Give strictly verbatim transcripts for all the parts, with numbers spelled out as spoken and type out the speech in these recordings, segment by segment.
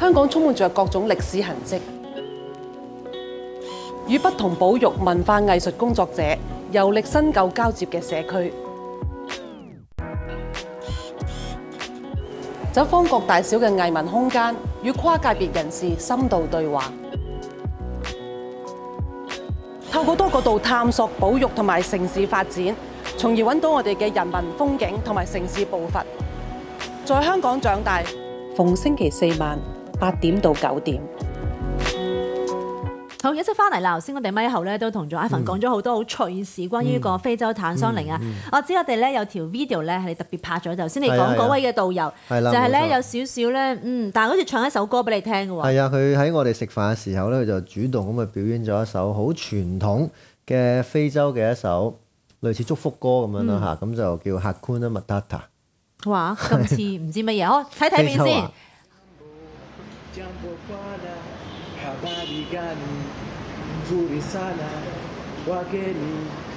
香港充滿着各種歷史痕跡，與不同保育文化藝術工作者遊歷新舊交接嘅社區，走訪各大小嘅藝文空間，與跨界別人士深度對話，透過多角度探索保育同埋城市發展，從而揾到我哋嘅人文風景同埋城市步伐。在香港長大，逢星期四晚八點到九點。 好，一陣翻嚟啦！頭先我哋咪後咧都同咗 Ivan 講咗好多好趣事，關於呢個非洲坦桑尼亞。 嗯嗯、 我知我哋咧有條 video 咧係你特別拍咗，頭先你講嗰位嘅導遊，就係咧有少少咧，嗯，但係好似唱一首歌俾你聽嘅喎。係啊，佢喺我哋食飯嘅時候咧，佢就主動咁去表演咗一首好傳統嘅非洲嘅一首類似祝福歌咁樣啦嚇，咁、嗯、就叫 Hakuna Matata。哇！ 咁似唔知乜嘢，好睇睇片先。 Nzuri sana wageni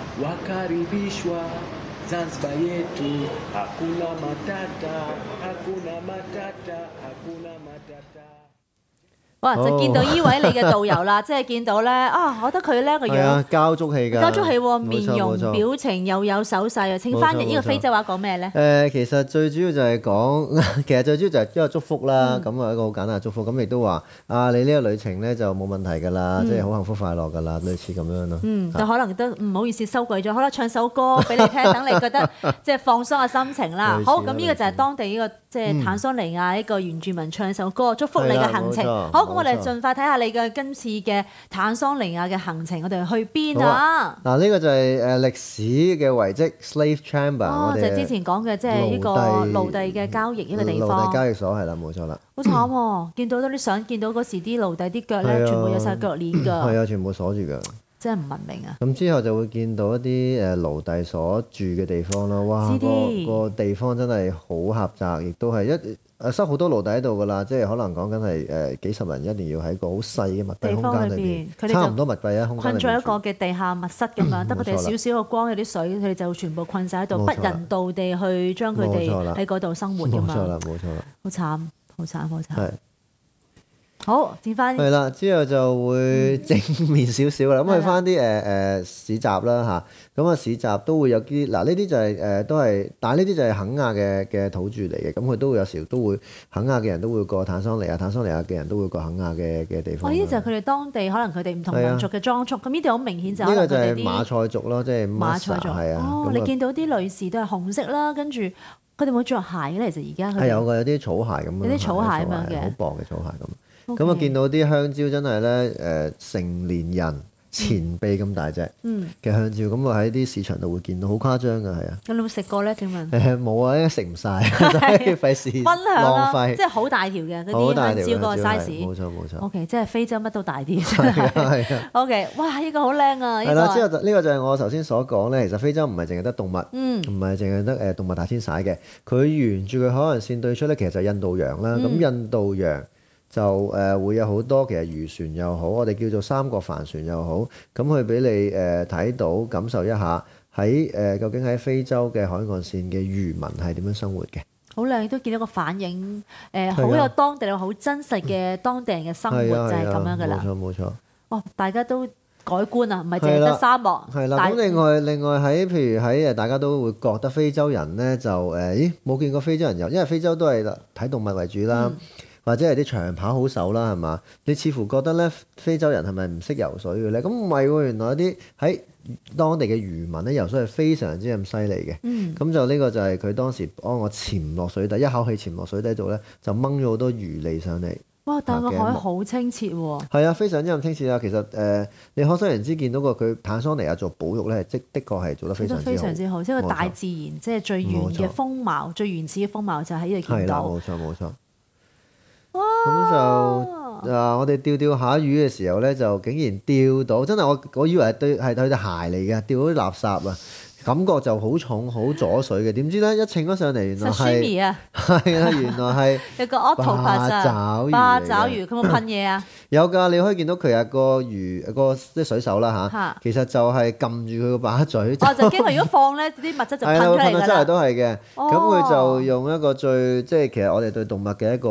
wakaribishwa Zanzibar yetu hakuna matata hakuna matata hakuna matata。 哇！就見到依位你嘅導遊啦，即係見到咧啊，我覺得佢咧個樣交足戲㗎， 交足戲喎，面容表情又有手勢啊！請翻譯呢個非洲話講咩咧？ 誒，其實最主要就係講，其實最主要就係一個祝福啦。咁啊、嗯，一個好簡單嘅祝福。咁亦都話啊，你呢個旅程咧就冇問題㗎啦，嗯、即係好幸福快樂㗎啦，類似咁樣咯。 嗯，就可能都唔好意思收貴咗，可能唱首歌俾你聽，等你覺得即係放鬆下心情啦。好，咁呢個就係當地呢個即係坦桑尼亞一個原住民唱首歌，祝福你嘅行程。好。咁我哋盡快睇下你嘅今次嘅坦桑尼亞嘅行程，我哋去邊啊？ 嗱，呢個就係誒歷史嘅遺跡 Slave Chamber。 哦，就係之前講嘅，即係呢個奴隸嘅交易呢個地方。 奴隸交易所係啦，冇錯啦。 好慘喎！見到多啲相，見到嗰時啲奴隸啲腳咧，全部有晒腳鏈㗎。 係啊，全部鎖住㗎。 真係唔文明啊！ 咁之後就會見到一啲誒奴隸所住嘅地方咯。哇，個個地方真係好狹窄，亦都係一誒塞好多奴隸喺度㗎啦。即係可能講緊係誒幾十人一定要喺個好細嘅密閉空間裏邊，佢哋差唔多密閉啊空間。困咗一個嘅地下密室咁樣，得佢哋少少個光，有啲水，佢哋就全部困晒喺度，不人道地去將佢哋喺嗰度生活咁樣。冇錯啦，冇錯啦。好慘，好慘，好慘。好，轉翻係啦，之後就會正面少少啦。咁去翻啲誒誒市集啦嚇，咁啊市集都會有啲嗱，呢啲就係、是、誒、呃、都係，但係呢啲就係肯亞嘅嘅土著嚟嘅，咁佢都會有時都會肯亞嘅人都會過坦桑尼亞，坦桑尼亞嘅人都會過肯亞嘅嘅地方。 哦，呢啲就係佢哋當地可能佢哋唔同民族嘅裝束，咁呢啲好明顯就呢個就係馬賽族咯，即係馬賽族係啊。 哦，你見到啲女士都係紅色啦，跟住佢哋冇着鞋嘅，其實而家係有嘅，有啲草鞋咁樣， 有啲草鞋咁樣嘅， 好薄嘅草鞋咁。咁啊，見到啲香蕉真係咧誒成年人前臂咁大隻嘅香蕉，咁啊喺啲市場度會見到，好誇張㗎，係啊！ 咁你有冇食過咧？請問誒冇啊，因為食唔晒，所以費事分享浪費。 即係好大條嘅嗰啲香蕉個 size。 冇錯冇錯。 O K， 即係非洲乜都大啲。係啊。O K， 哇！呢個好靚啊！ 係啦，之後就呢個就係我頭先所講咧。其實非洲唔係淨係得動物，唔係淨係得誒動物大遷徙嘅。佢沿住佢海岸線對出咧，其實就係印度洋啦。咁印度洋就誒會有好多其實漁船又好，我哋叫做三角帆船又好，咁去俾你誒睇到感受一下喺誒究竟喺非洲嘅海岸線嘅漁民係點樣生活嘅。 好靚，都見到個反映誒，好有當地好真實嘅當地人嘅生活就係咁樣噶啦。 冇錯冇錯。 哇！大家都改觀啊，唔係淨係得沙漠。 係啦。咁另外另外喺譬如喺誒大家都會覺得非洲人咧就誒咦冇見過非洲人游，因為非洲都係睇動物為主啦。或者係啲長跑好手啦，係嘛？你似乎覺得咧，非洲人係咪唔識游水嘅咧？咁唔係喎，原來有啲喺當地嘅漁民咧游水係非常之咁犀利嘅。咁、嗯、就呢個就係佢當時幫我潛落水底，一口氣潛落水底度咧，就掹咗好多魚嚟上嚟。 哇！但係個海好清澈喎。係啊，非常之咁清澈啊！其實誒、呃，你可想而知見到個佢坦桑尼亞做保育咧，即的確係做得非常之好。 非常之好，即係個大自然，錯即係最原嘅風貌、錯最原始嘅風貌就喺呢度見到。 冇錯冇錯。咁就啊，我哋釣釣下魚嘅時候咧，就竟然釣到，真係我我以為係對係對對鞋嚟嘅，釣到啲垃圾啊，感覺就好重好阻水嘅，點知咧一稱咗上嚟，原來係啊， 係啊，原來係有個 octopus 啊，八爪魚，佢冇噴嘢啊？ 有㗎，你可以見到佢有個魚個即水手啦嚇，其實就係撳住佢個把嘴。 哦，就驚佢如果放咧啲物質就噴出嚟㗎啦。 係啊，噴到出嚟都係嘅。咁佢就用一個最即係其實我哋對動物嘅一個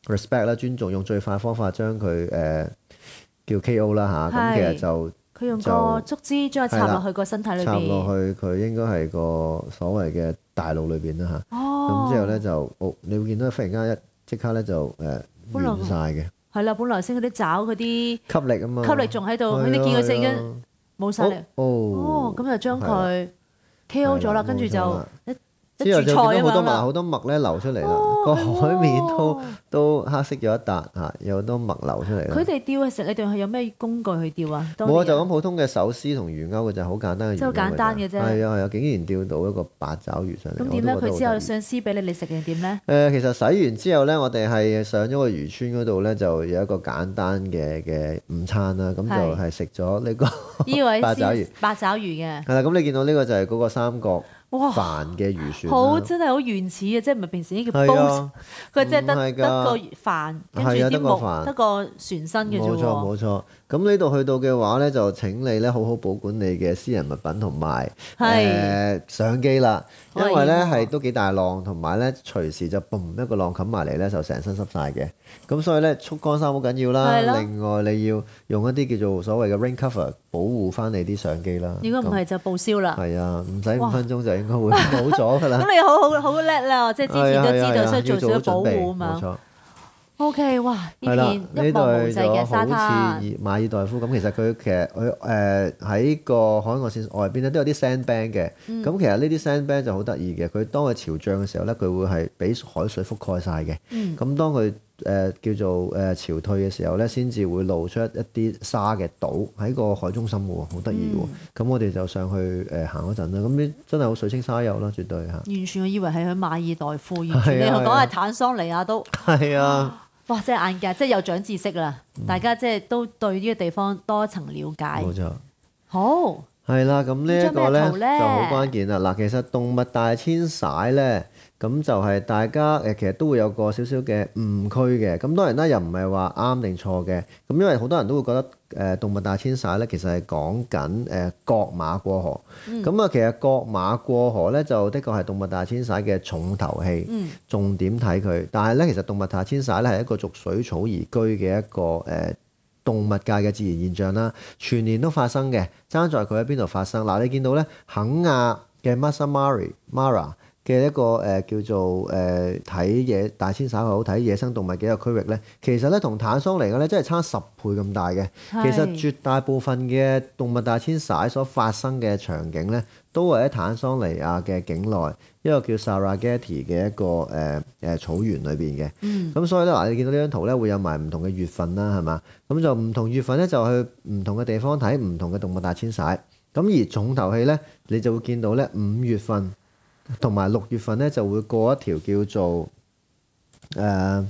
respect 啦，尊重，用最快方法將佢誒叫 K O 啦嚇。咁其實就佢用個竹枝將佢插落去個身體裏邊， 插落去佢應該係個所謂嘅大腦裏邊啦嚇。咁之後咧就，哦，你會見到忽然間一即刻咧就誒完晒嘅。係啦，本來先嗰啲爪嗰啲吸力啊嘛， 吸力仲喺度，你見佢成日冇晒力。哦，咁就將佢 K O 咗啦，跟住就一。 之後就見到好多脈，好多脈咧流出嚟啦，個海面都都黑色咗一笪嚇，有好多脈流出嚟啦。 佢哋釣嘅時候，你哋係有咩工具去釣啊？ 冇啊，就咁普通嘅手絲同魚鈎嘅就好簡單嘅魚鈎。 即係好簡單嘅啫。係啊係啊，竟然釣到一個八爪魚上嚟。 咁點咧？佢之後上絲俾你哋食定點咧？ 誒，其實洗完之後咧，我哋係上咗個漁村嗰度咧，就有一個簡單嘅嘅午餐啦。咁就係食咗呢個八爪魚。 八爪魚嘅。 係啦，咁你見到呢個就係嗰個三角飯嘅魚船， 好真係好原始嘅，即係唔係平時呢叫煲，佢即係得得個飯，跟住啲木得個船身嘅啫喎。冇錯冇錯，咁呢度去到嘅話咧，就請你咧好好保管你嘅私人物品同埋誒相機啦，因為咧係都幾大浪，同埋咧隨時就嘣一個浪冚埋嚟咧，就成身濕晒嘅。咁所以咧速乾衫好緊要啦。另外你要用一啲叫做所謂嘅 rain cover 保護翻你啲相機啦。 如果唔係就報銷啦。 係啊，唔使五分鐘就應該會冇咗㗎啦。 咁你好好好叻啦，即係之前都知道需要做少少保護啊嘛。冇錯。O K， 哇！呢片一望無際嘅沙灘，好似馬爾代夫咁。其實佢其實佢誒喺個海岸線外邊咧都有啲 sandbank 嘅。咁、嗯、其實呢啲 sandbank 就好得意嘅。佢當佢潮漲嘅時候咧，佢會係俾海水覆蓋晒嘅。咁、嗯、當佢誒、呃、叫做誒潮退嘅時候咧，先至會露出一啲沙嘅島喺個海中心嘅喎，好得意嘅喎。咁、嗯、我哋就上去誒行嗰陣啦。咁呢真係好水清沙幼啦，絕對嚇。 完全我以為係喺馬爾代夫，完全你講係坦桑尼亞都係啊。 哇！真係眼界，即係有長知識啦！嗯、大家即係都對呢個地方多一層了解。 冇錯。 好。係啦，咁呢一個咧就好關鍵啦。嗱，其實動物大遷徙咧，咁就係大家誒，其實都會有個少少嘅誤區嘅。咁當然啦，又唔係話啱定錯嘅。咁因為好多人都會覺得誒動物大遷徙咧，其實係講緊誒角馬過河。咁啊、嗯，其實角馬過河咧，就的確係動物大遷徙嘅重頭戲，嗯、重點睇佢。但係咧，其實動物大遷徙咧係一個逐水草而居嘅一個誒動物界嘅自然現象啦，全年都發生嘅，爭在佢喺邊度發生。嗱，你見到咧肯亞嘅 Masai Mara 嘅一個誒、呃、叫做誒睇野大遷徙好睇野生動物嘅一個區域咧，其實咧同坦桑尼亞咧真係差十倍咁大嘅。其實絕大部分嘅動物大遷徙所發生嘅場景咧，都係喺坦桑尼亞嘅境內一個叫 Sarageti 嘅一個誒誒、呃、草原裏邊嘅。咁、嗯、所以咧嗱，你見到呢張圖咧會有埋唔同嘅月份啦，係嘛？咁就唔同月份咧就去唔同嘅地方睇唔同嘅動物大遷徙。咁而重頭戲咧，你就會見到咧五月份同埋六月份咧就會過一條叫做誒誒、呃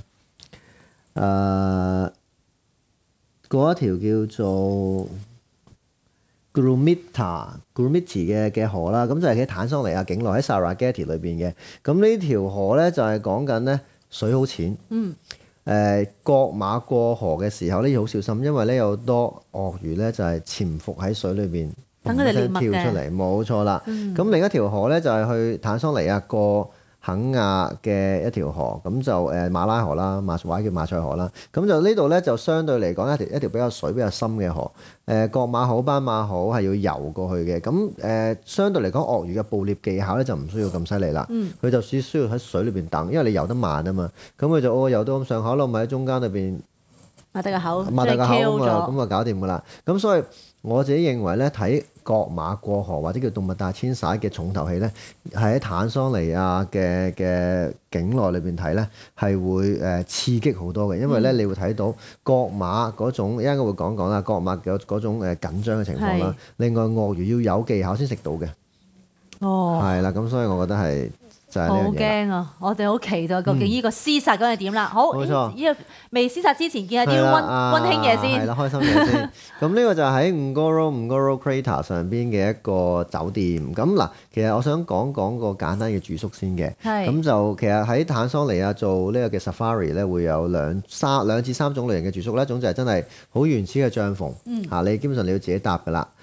呃、過一條叫做 Grumita Grumiti 嘅嘅河啦，咁就係喺坦桑尼亞境內喺 Sarageti 裏邊嘅。咁呢條河咧就係講緊咧水好淺。嗯。誒、呃，角馬過河嘅時候咧要好小心，因為咧有好多鱷魚咧就係潛伏喺水裏邊。等佢哋跳出嚟，冇錯啦。咁、嗯、另一條河咧就係去坦桑尼亞過肯亞嘅一條河，咁就誒馬拉河啦，馬或者叫馬賽河啦。咁就呢度咧就相對嚟講一條一條比較水比較深嘅河。誒角馬好、斑馬好係要游過去嘅。咁誒、呃、相對嚟講，鱷魚嘅捕獵技巧咧就唔需要咁犀利啦。佢、嗯、就只需要喺水裏邊等，因為你游得慢啊嘛。咁佢就哦游到咁上下咯，咪喺中間裏邊擘大個口， 擘大個口咁啊，咁啊搞掂噶啦。咁所以我自己認為咧，睇角馬過河或者叫動物大遷徙嘅重頭戲咧，係喺坦桑尼亞嘅嘅境內裏邊睇咧，係會誒刺激好多嘅，因為咧你會睇到角馬嗰種，一陣間會講講啦，角馬嘅嗰種誒緊張嘅情況啦。是另外鱷魚要有技巧先食到嘅，哦，係啦，咁所以我覺得係。好驚啊！我哋好期待究竟呢個廝殺嗰係點啦。好，冇錯，呢個未廝殺之前見下啲溫溫馨嘢先。係啦，開心嘢先。咁呢個就喺 Ngoro Ngoro Crater 上邊嘅一個酒店。咁嗱，其實我想講講個簡單嘅住宿先嘅。係。咁就其實喺坦桑尼亞做呢個嘅 Safari 咧，會有兩三兩至三種類型嘅住宿咧。一種就係真係好原始嘅帳篷。嗯。嚇，你基本上你要自己搭㗎啦。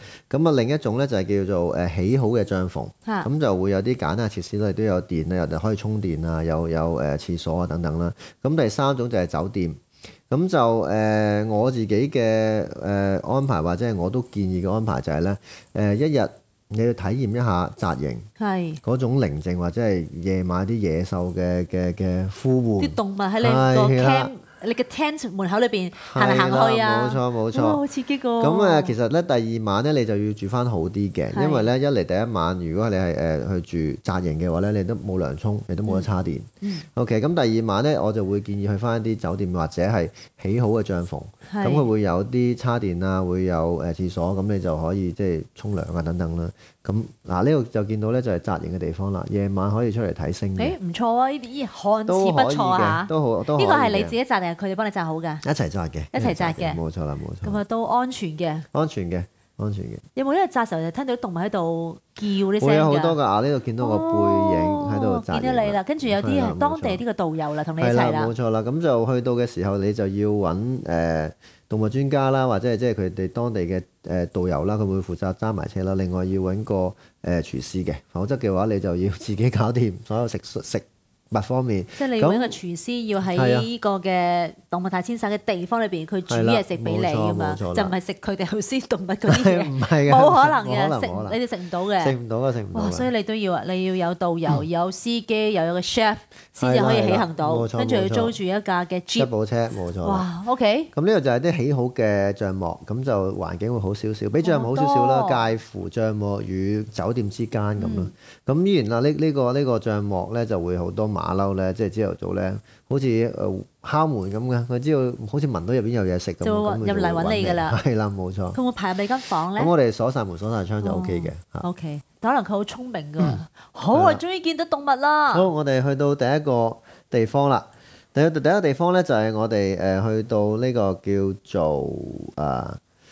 咁啊另一種咧就係叫做誒起好嘅帳篷， 嚇咁就會有啲簡單嘅設施咧，都有電咧，又可以充電啊，有有誒廁所啊等等啦。咁第三種就係酒店。咁就誒、呃、我自己嘅誒、呃、安排，或者係我都建議嘅安排就係咧誒一日你要體驗一下紮營係嗰種寧靜，或者係夜晚啲野獸嘅嘅嘅呼喚， 啲動物喺你個係啦 camp。你嘅 tent 門口裏邊行嚟行去啊！ 冇錯冇錯， 哇好刺激㗎！ 咁誒，其實咧第二晚咧你就要住翻好啲嘅， 係因為咧一嚟第一晚如果你係誒去住紮營嘅話咧，你都冇涼沖，你都冇得叉電。 嗯 OK，咁第二晚咧我就會建議去翻一啲酒店或者係起好嘅帳篷， 係咁佢會有啲叉電啊，會有誒廁所，咁你就可以即係沖涼啊等等啦。咁嗱呢度就見到咧就係紮營嘅地方啦，夜晚可以出嚟睇星嘅誒唔錯啊！呢啲看似不都可以錯嚇嘅，。都好都可以呢個係你嘅自己紮定係佢哋幫你紮好㗎？ 一齊紮嘅， 一齊紮嘅冇錯啦冇錯。 咁啊都安全嘅。 安全嘅，安全嘅。 有冇因為紮時候就聽到啲動物喺度叫啲聲㗎？ 會有好多㗎，啊呢度見到個背影喺度哦紮營見到你啦，跟住有啲係啦係當地冇錯呢個導遊啦，同你一係啦， 齊啦冇。錯啦。咁就去到嘅時候，你就要揾誒、呃、動物專家啦，或者係即係佢哋當地嘅誒、呃、導遊啦，佢會負責揸埋車啦。另外要揾個誒、呃、廚師嘅，否則嘅話你就要自己搞掂所有食食物方面。 即係你揾個廚師要喺呢個嘅動物大遷徙嘅地方裏邊，佢煮嘢食俾你㗎嘛，就係啦冇錯冇錯啦唔係食佢哋頭先動物嗰啲嘢， 唔係㗎冇可能冇可能嘅，食冇可能你哋食唔到嘅。 食唔到啊！食唔到哇！ 啊！ 所以你都要啊，你要有導遊、有司機，又有個 chef 先至係啦可以起係啦行到， 冇錯跟住要冇錯租住一架嘅吉 jeep。 普車冇錯啦。 哇！OK， 咁呢度就係啲起好嘅帳幕，咁就環境會好少少，比帳幕好少少啦， 好多介乎帳幕與酒店之間咁咯。咁依然啦，呢呢個呢個帳幕咧就會好多馬騮咧，即係朝頭早咧，好似誒敲門咁嘅，佢知道好似聞到入邊有嘢食咁， 就會咁佢入嚟揾你㗎啦係啦，冇錯。 佢會排入你間房咧咁。我哋鎖晒門鎖晒窗就 O K 嘅嚇。 O K，但可能佢好聰明㗎。好啊，終於見到動物啦。 好，我哋去到第一個地方啦。第一第一個地方咧就係我哋誒去到呢個叫做誒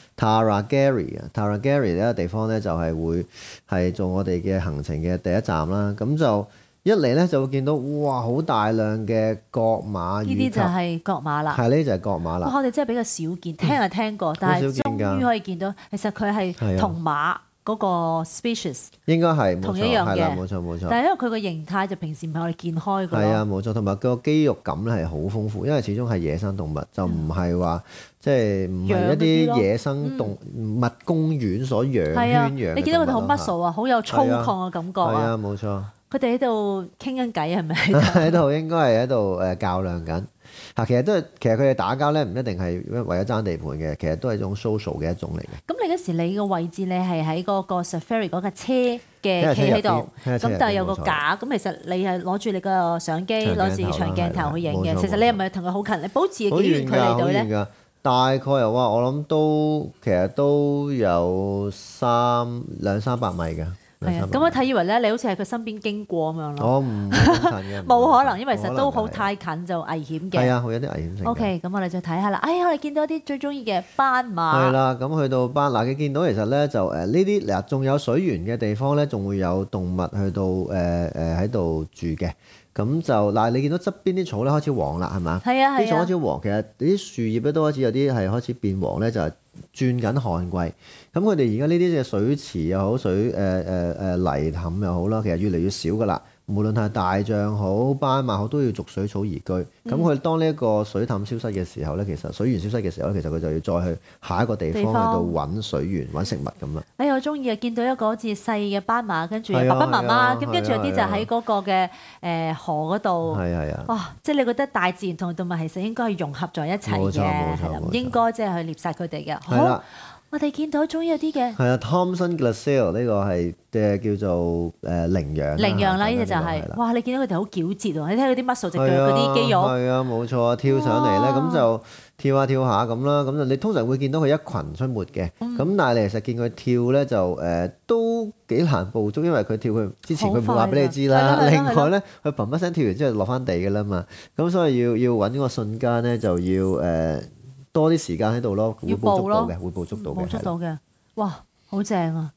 Tarangeri 啊 Tarangeri 呢個地方咧就係會係做我哋嘅行程嘅第一站啦。咁就一嚟咧就會見到哇好大量嘅角馬呢乳鴿， 啲就係角馬啦。 係呢就係角馬哇！ 啦。 我哋真係比較少見，聽係聽過，但係好少見㗎終於可以見到，其實佢係係啊同馬嗰個 species， 應該係冇錯同一樣嘅係啦，冇錯冇錯。 但係因為佢個形態就平時唔係我哋見開㗎係啊， 咯。 冇錯，同埋個肌肉感咧係好豐富，因為始終係野生動物，就唔係話即係唔係一養嗰啲咯啲野生動物公園所養係啊， 圈養嘅你見到佢哋好動物啦 muscle 啊，好有粗犷嘅感覺啊。 係啊，冇錯， 佢哋喺度傾緊偈係咪？ 喺度應該係喺度誒較量緊。嚇，其實都係，其實佢哋打交咧，唔一定係為咗爭地盤嘅，其實都係一種 social 嘅一種嚟嘅。 咁你嗰時你個位置你係喺嗰個 safari 嗰架車嘅喺企喺度， 喺車入邊咁但係有個冇錯架，咁其實你係攞住你個相機， 長鏡頭攞住長鏡頭去影嘅。 係啦冇錯其實你係咪同佢好近？你保持幾好遠距離遠㗎，好遠到咧？ 㗎。大概又話我諗都其實都有三兩三百米㗎。 係啊，咁我睇以為咧，你好似喺佢身邊經過咁樣咯。 我唔會咁近嘅， 冇可能，因為其冇實都好㗎係太近就危險嘅。 係啊，會有啲危險性嘅。 OK，咁我哋就睇下啦。哎呀，我哋見到一啲最中意嘅斑馬。 係啦，咁去到斑嗱，你見到其實咧就誒呢啲嗱，仲有水源嘅地方咧，仲會有動物去到誒誒喺度住嘅。咁就嗱，你見到側邊啲草咧開始黃啦，係嘛？ 係啊係啊啲草開始黃，其實啲樹葉咧都開始有啲係開始變黃咧，就係轉緊旱季。咁佢哋而家呢啲嘅水池又好，水誒誒誒泥凼又好啦，其實越嚟越少噶啦。無論係大象好、斑馬好，都要逐水草而居。咁佢、 嗯當呢一個水凼消失嘅時候咧，其實水源消失嘅時候咧，其實佢就要再去下一個地方地方去到揾水源、揾食物咁啦。 哎呀，我中意啊！見到一個好似細嘅斑馬，跟住有係啊爸爸媽係啊媽，咁跟住有啲就係啊喺嗰個嘅誒河嗰度。 係係啊， 哇！即係你覺得大自然同動物其實應該係融合在一齊嘅， 冇錯冇錯係啦，唔冇錯應該即係去獵殺佢哋嘅。 係啦好，我哋見到終於有啲嘅係啊，Thomson Glacier 呢個係嘅叫做誒羚羊。 羚羊啦，呢隻就係係啦。 哇！你見到佢哋好矯捷喎，你睇佢啲 muscle 隻腳係啊嗰啲肌肉， 係啊，冇錯啊，跳上嚟咧，咁就跳下跳下咁啦。咁就你通常會見到佢一群出沒嘅。 嗯咁但係你其實見佢跳咧就誒都幾難捕捉，因為佢跳佢之前佢唔會話俾你知啦。 好快㗎係咯係咯另外咧，佢砰一聲跳完之後落翻地㗎啦嘛。咁所以要要揾個瞬間咧，就要誒多啲時間喺度咯，會要捕捉捕咯到嘅，會捕捉到嘅。 冇捉係啦到嘅。哇！好正啊！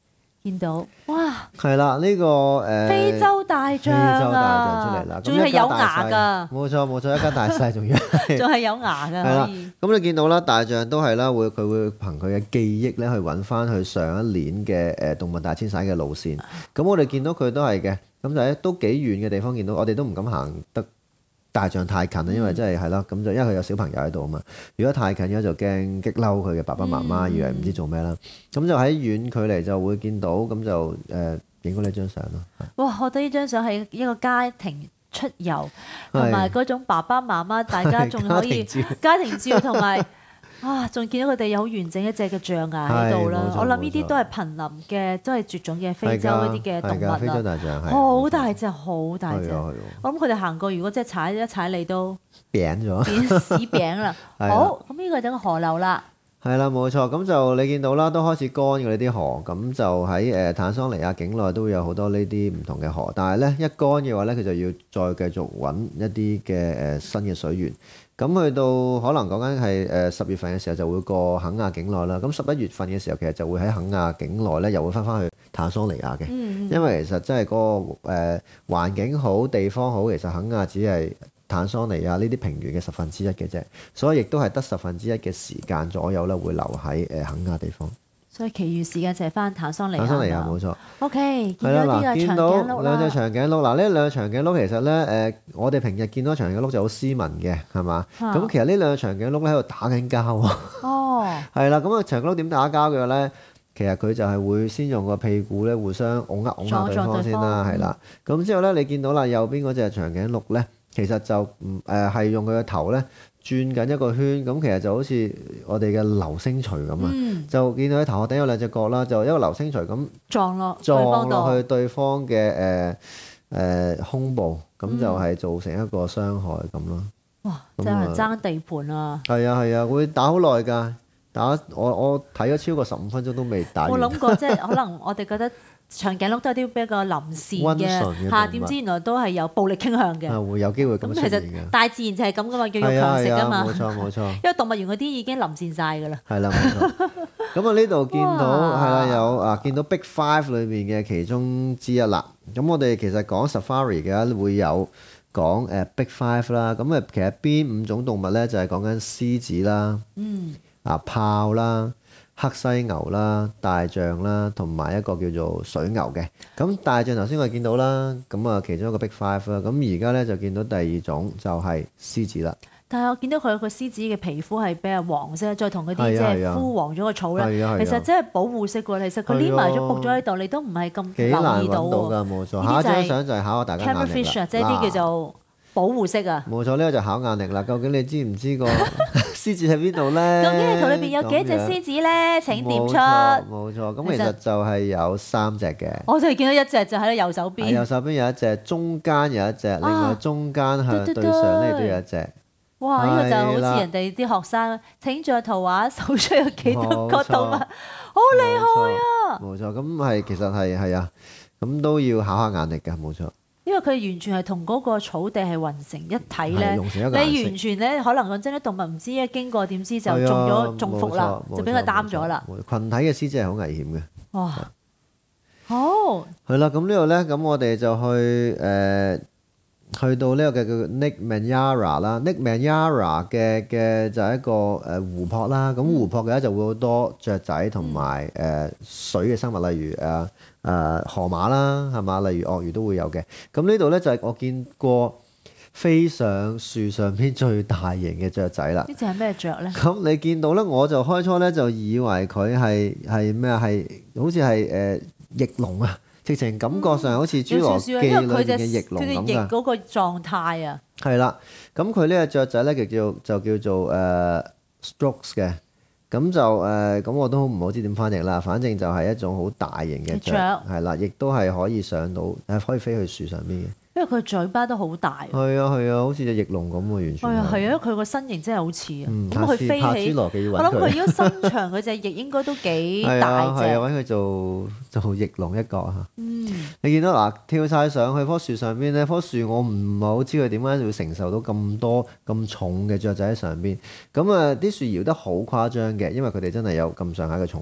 見到哇， 係啦，呢個誒非洲大象非洲大象啊， 出嚟啦， 仲要係有牙㗎， 冇錯冇錯，一家大細仲要仲係有牙㗎， 係啦可以。 咁你見到啦，大象都係啦，會佢會憑佢嘅記憶咧去揾翻佢上一年嘅誒動物大遷徙嘅路線。咁我哋見到佢都係嘅，咁就喺都幾遠嘅地方見到，我哋都唔敢行得大象太近啊，因為真係係啦，咁就因為佢有小朋友喺度啊嘛。如果太近嘅就驚激嬲佢嘅爸爸媽媽，以為唔知做咩啦。咁就喺遠距離就會見到，咁就誒影嗰呢張相咯。 哇！我覺得呢張相係一個家庭出遊，同埋嗰種爸爸媽媽大家仲可以家庭照，同埋啊，仲見到佢哋有好完整一隻嘅象牙喺度啦。我諗呢啲都係瀕臨嘅，都係絕種嘅非洲嗰啲嘅動物非洲大啦。 象係好大隻，好大隻。 係啊係啊我諗佢哋行過，如果即係踩一踩你都餅咗。 變屎餅啦。 係啊好，咁呢個就係個河流啦。 係啦，冇錯，咁就你見到啦，都開始乾嘅呢啲河，咁就喺誒坦桑尼亞境內都會有好多呢啲唔同嘅河，但係咧一乾嘅話咧，佢就要再繼續揾一啲嘅誒新嘅水源。咁去到可能講緊係誒十月份嘅時候就會過肯亞境內啦。咁十一月份嘅時候其實就會喺肯亞境內咧又會翻返去坦桑尼亞嘅， 嗯因為其實真係嗰個誒環境好、地方好，其實肯亞只係坦桑尼亞呢啲平原嘅十分之一嘅啫，所以亦都係得十分之一嘅時間左右咧會留喺誒肯亞地方。 所以其餘時間就係翻坦桑尼亞。 坦桑尼亞冇錯。 O K，見係啦， 到啲嗱，見嘅長到頸鹿兩隻啦。 長頸鹿，嗱呢兩隻長頸鹿其實咧誒，我哋平日見到長頸鹿就好斯文嘅，係嘛？ 啊咁其實呢兩隻長頸鹿咧喺度打緊交喎。 哦， 係啦，咁啊長頸鹿點打交嘅咧？其實佢就係會先用個屁股咧互相擁呃擁下對方先啦，係啦。咁之後咧，你見到啦，右邊嗰隻長頸鹿咧，其實就唔誒係用佢嘅頭咧轉緊一個圈，咁其實就好似我哋嘅流星錘咁啊。 嗯， 就見到喺頭殼頂有兩隻角啦，就一個流星錘咁撞落對撞方落去度。 對方嘅誒誒胸部，咁就係造成一個傷害咁咯。 哇！真係爭地盤啊！ 係啊係啊，會打好耐㗎。打我我睇咗超過十五分鐘都未打完。 我諗過即係可能我哋覺得長頸鹿都係啲比較臨善溫順嘅動物嘅嚇，點知原來都係有暴力傾向嘅。 啊，會有機會咁咁其實出現嘅。 大自然就係咁噶嘛，叫做係啊強食係啊， 噶嘛。 冇錯冇錯。 因為動物園嗰啲已經臨善晒㗎啦。 係啦，冇錯。咁啊，呢度見到哇係啦，有啊，見到 Big Five 裏面嘅其中之一啦。咁我哋其實講 Safari 嘅話會有講誒 Big Five 啦。咁啊，其實邊五種動物咧就係講緊獅子啦、 嗯， 啊豹啦、黑犀牛啦、大象啦，同埋一個叫做水牛嘅。咁大象頭先我哋見到啦，咁啊其中一個 Big Five 啦。咁而家咧就見到第二種就係獅子啦。 但係我見到佢個獅子嘅皮膚係比較黃色，再同嗰啲即係係啊係啊枯黃咗個草係咧， 啊係啊其實真係保護色喎。其實佢匿埋咗仆咗喺度，你都唔係咁幾難留意到揾到喎。 㗎，冇錯。 呢啲就係下一張相就係考下大家眼力 Camera 啦。 fish 啊，即係啲叫做保護色啊。 冇錯，呢個就考眼力啦。究竟你知唔知個獅子喺邊度咧？ 究竟你圖裏邊有幾隻咁樣獅子咧？請點出。 冇錯，冇錯。咁其其實實就係有三隻嘅。 我就係見到一隻就喺右手係右邊。 手邊有一隻，中間有一隻，另外中間向對對對上咧亦對都有一隻。 哇！呢個就好係啦似人哋啲學生請在圖畫數出有幾多個冇錯動物，好厲害啊！ 冇錯，咁係其實係係啊，咁都要考下眼力㗎，冇錯。 因為佢完全係同嗰個草地係混成一體係咧， 融成一個顏色你完全咧可能講真啲動物唔知一經過點知就係啊中咗中伏啦， 冇錯就俾佢擔咗啦。。 冇錯冇錯群體嘅獅子係好危險嘅。 哇！好係啦，咁呢度咧，咁我哋就去誒、呃去到呢個嘅叫 Lake Manyara 啦。Lake Manyara 嘅嘅就係一個誒湖泊啦。咁湖泊嘅咧就會好多雀仔同埋誒水嘅生物，例如誒誒、呃、河馬啦，係嘛？例如鱷魚都會有嘅。咁呢度咧就係我見過飛上樹上邊最大型嘅雀仔啦。 呢隻係咩雀咧？ 咁你見到咧，我就開初咧就以為佢係係咩啊？係好似係誒翼龍啊！直情感覺上好似侏羅紀有少少啊，因為裏佢隻面嘅翼龍佢隻翼咁㗎。 嗰個狀態啊， 係啦，咁佢呢個雀仔咧就叫就叫做誒、呃 Strokes 嘅，咁就誒咁、我都唔好知點翻譯啦。反正就係一種好大型嘅雀， 嘅雀係啦，亦都係可以上到誒可以飛去樹上邊嘅。 因為佢嘴巴都好大。 係啊係啊，好似隻翼龍咁喎，完全係啊係啊，因為佢個身形真係好似啊。 嗯， 咁佢飛下次起， 羅記要我諗揾佢。 佢如果伸長嗰隻翼應該都幾大係啊係啊， 隻。 揾佢做做翼龍一個嚇。 嗯， 你見到嗱，跳晒上去棵樹上邊咧，棵樹我唔係好知佢點解會承受到咁多咁重嘅雀仔喺上邊。咁啊，啲樹搖得好誇張嘅，因為佢哋真係有咁上下嘅重量。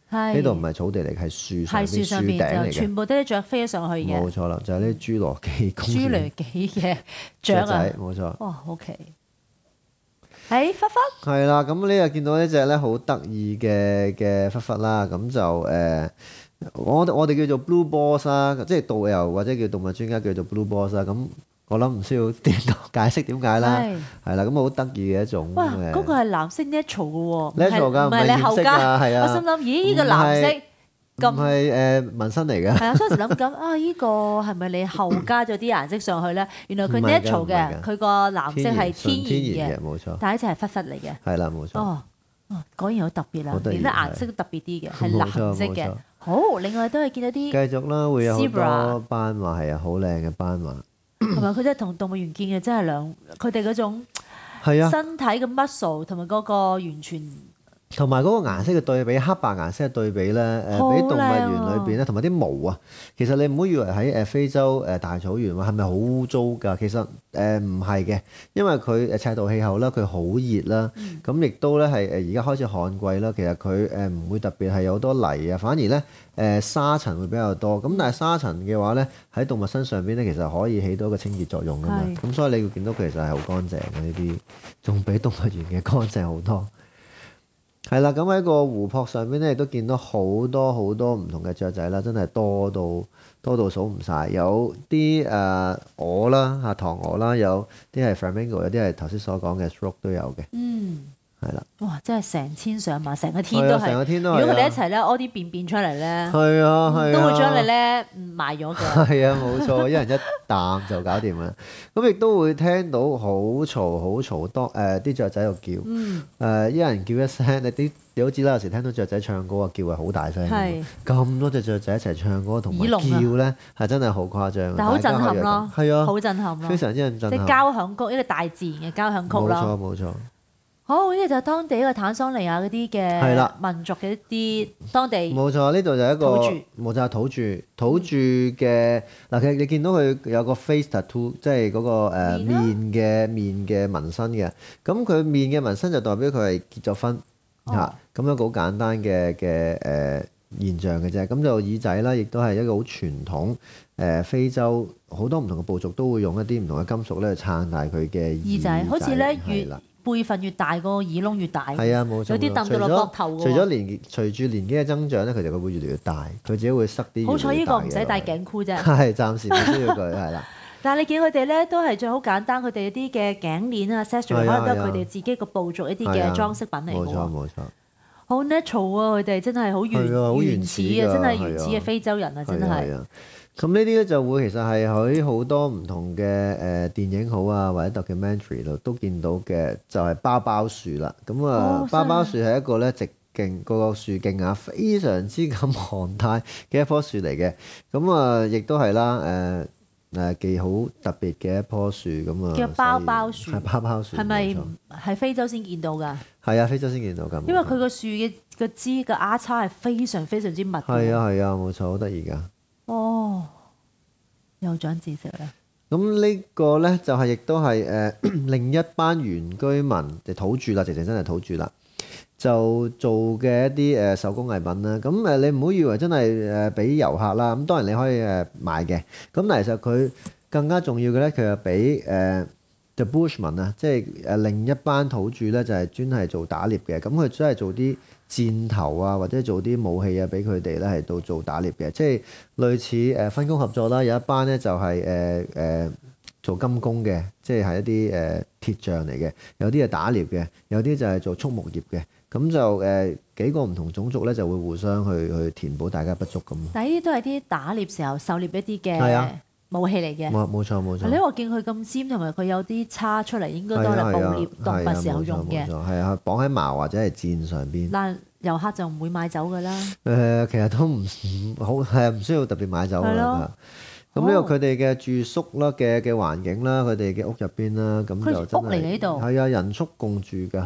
呢度唔係草地嚟，係樹上邊係樹上邊樹頂嚟嘅， 就全部都啲雀飛咗上去嘅。 冇錯啦，就係呢啲侏羅紀公園侏羅紀嘅雀啊仔，！冇錯。 哇，OK。喺狒狒係啦，咁呢日見到呢隻咧好得意嘅嘅狒狒啦，咁就誒、呃，我我哋叫做 blue balls 啦，即係導遊或者叫動物專家叫做 blue balls 啦，咁我諗唔需要點解釋點解啦， 係係啦，咁好得意嘅一種哇！ 誒嗰個係藍色 natural 嘅喎，唔 natural 㗎， 係唔係你後唔係染色㗎， 加。 係啊， 我心諗，咦？呢個藍色唔係誒紋身嚟嘅， 係啊，所以時諗緊啊，呢個係咪你後加咗啲顏色上去咧？原來佢唔係㗎 natural 唔係嘅， 㗎佢個藍色係純天然嘅天然嘅，，冇錯， 但係呢隻係狒狒嚟嘅。 係啦，冇錯。 哦，哦，果然好特別啦好，得意連啲顏色都特別啲嘅，係冇錯藍色嘅冇錯。 好，另外都係見到啲， 繼續啦，會有好 Zebra 多斑馬，係啊，好靚嘅斑馬， 同埋佢真係同動物園見嘅真係兩，佢哋嗰種係啊。 身體嘅 muscle 同埋嗰個完全同埋嗰個顏色嘅對比，黑白顏色嘅對比咧，誒、 好俾動物園靚啊裏邊咧，同埋啲毛啊，其實你唔好以為喺誒非洲誒大草原話係咪好污糟㗎？其實誒唔係嘅，因為佢誒赤道氣候啦，佢好熱啦，咁亦、都咧係誒而家開始旱季啦。其實佢誒唔會特別係有好多泥啊，反而咧誒沙塵會比較多。咁但係沙塵嘅話咧，喺動物身上邊咧，其實可以起到一個清潔作用㗎嘛。 係咁所以你會見到佢其實係好乾淨嘅呢啲，仲比動物園嘅乾淨好多。係啦，咁喺個湖泊上邊咧，亦都見到好多好多唔同嘅雀仔啦，真係多到多到數唔晒。有啲誒鵝啦，嚇塘鵝啦，有啲係 flamingo，有啲係頭先所講嘅 stork 都有嘅， 嗯， 係啦， 哇！真係成千上萬，成個天都係啊，成個係。 天都係啊。 如果佢哋一齊咧屙啲便便出嚟咧， 係啊，係啊， 都會將你咧嗯埋咗嘅。 係啊，冇錯，一人一啖就搞掂啦。咁亦都會聽到好嘈好嘈，當誒啲雀仔喺度叫，誒、 嗯， 一人叫一聲，你啲你好知啦，有時聽到雀仔唱歌啊，叫係好大聲㗎嘛係咁多隻雀仔一齊唱歌同埋耳聾啊叫咧，係真係好誇張。 但係好震撼大家可以咯， 係啊， 好震撼咯， 非常之震撼。 即係交響曲，一個大自然嘅交響曲冇錯啦。 冇錯， 好，呢個就係當地一個坦桑尼亞嗰啲係啦嘅民族嘅一啲當地冇錯，呢度就係一個土著冇錯土著土著嘅嗱，佢你見到佢有個 face tattoo，即係嗰個誒面啦面嘅面嘅紋身嘅。咁佢面嘅紋身就代表佢係結咗婚哦嚇，咁樣好簡單嘅嘅誒現象嘅啫。咁就耳仔啦，亦都係一個好傳統誒非洲好多唔同嘅部族都會用一啲唔同嘅金屬咧去撐大佢嘅耳仔，好似咧越係啦輩份越大，個耳窿越大。 係啊，冇錯。 有啲冇錯揼到落膊頭除咗喎除咗年紀隨住年紀嘅增長咧，佢哋佢會越嚟越大，佢自己會塞啲越嚟越大嘅落去。 好彩呢個唔使戴頸箍啫。 係暫時唔需要佢，係啦。 但係你見佢哋咧都係最好簡單，佢哋啲嘅頸鏈啊、accessory 可係啊能都係係啊佢哋自己個部族一啲係啊嘅裝飾品嚟冇錯嘅喎。 冇錯， 好 natural 啊！佢哋真係好原係啊好原原始始啊， 㗎真係原始係啊嘅非洲人啊，真係。 係啊係啊。咁呢啲咧就會其實係喺好多唔同嘅誒電影好啊，或者 documentary 度都見到嘅，就係包包樹啦。咁啊哦， 包包樹係一個咧直徑嗰個樹徑啊，非常之咁龐大嘅一棵樹嚟嘅。咁啊，亦都係啦誒。誒幾好特別嘅一棵樹咁啊， 叫包包樹係包包樹， 係咪冇錯喺非洲先見到㗎？ 係啊，非洲先見到㗎。 因為佢個樹嘅個枝嘅丫叉係非常非常之密嘅。 係啊係啊，冇錯，好得意㗎。 哦，又長知識啦！ 咁呢個咧就係亦都係誒另一班原居民就土著啦，直情真係土著啦，就做嘅一啲誒手工藝品啦。咁誒你唔好以為真係誒俾遊客啦，咁當然你可以誒買嘅。咁但係其實佢更加重要嘅咧，佢係俾誒 the Bushman 啊，即係誒另一班土著咧，就係專係做打獵嘅。咁佢真係做啲箭頭啊，或者做啲武器啊，俾佢哋咧係到做打獵嘅，即係類似誒分工合作啦。有一班咧就係誒誒做金工嘅，即係係一啲誒鐵匠嚟嘅；有啲係打獵嘅，有啲就係做畜牧業嘅。咁就誒幾個唔同種族咧就會互相去去填補大家不足咁。 但係呢啲都係啲打獵時候狩獵一啲係啊嘅武器嚟嘅。 冇冇錯冇錯。 你話見佢咁尖，同埋佢有啲叉出嚟，應該都係係啊係啊捕獵動係啊物時候用嘅冇錯。冇錯係啊，綁喺矛或者係箭上邊。 嗱，遊客就唔會買走㗎啦。 誒、其實都唔唔好係啊，唔需要特別買走係咯啦。咁呢個佢哋嘅住宿啦嘅嘅環境啦，佢哋嘅屋入邊啦，咁佢就真屋嚟嘅呢度係係啊，人畜共住㗎。 哦，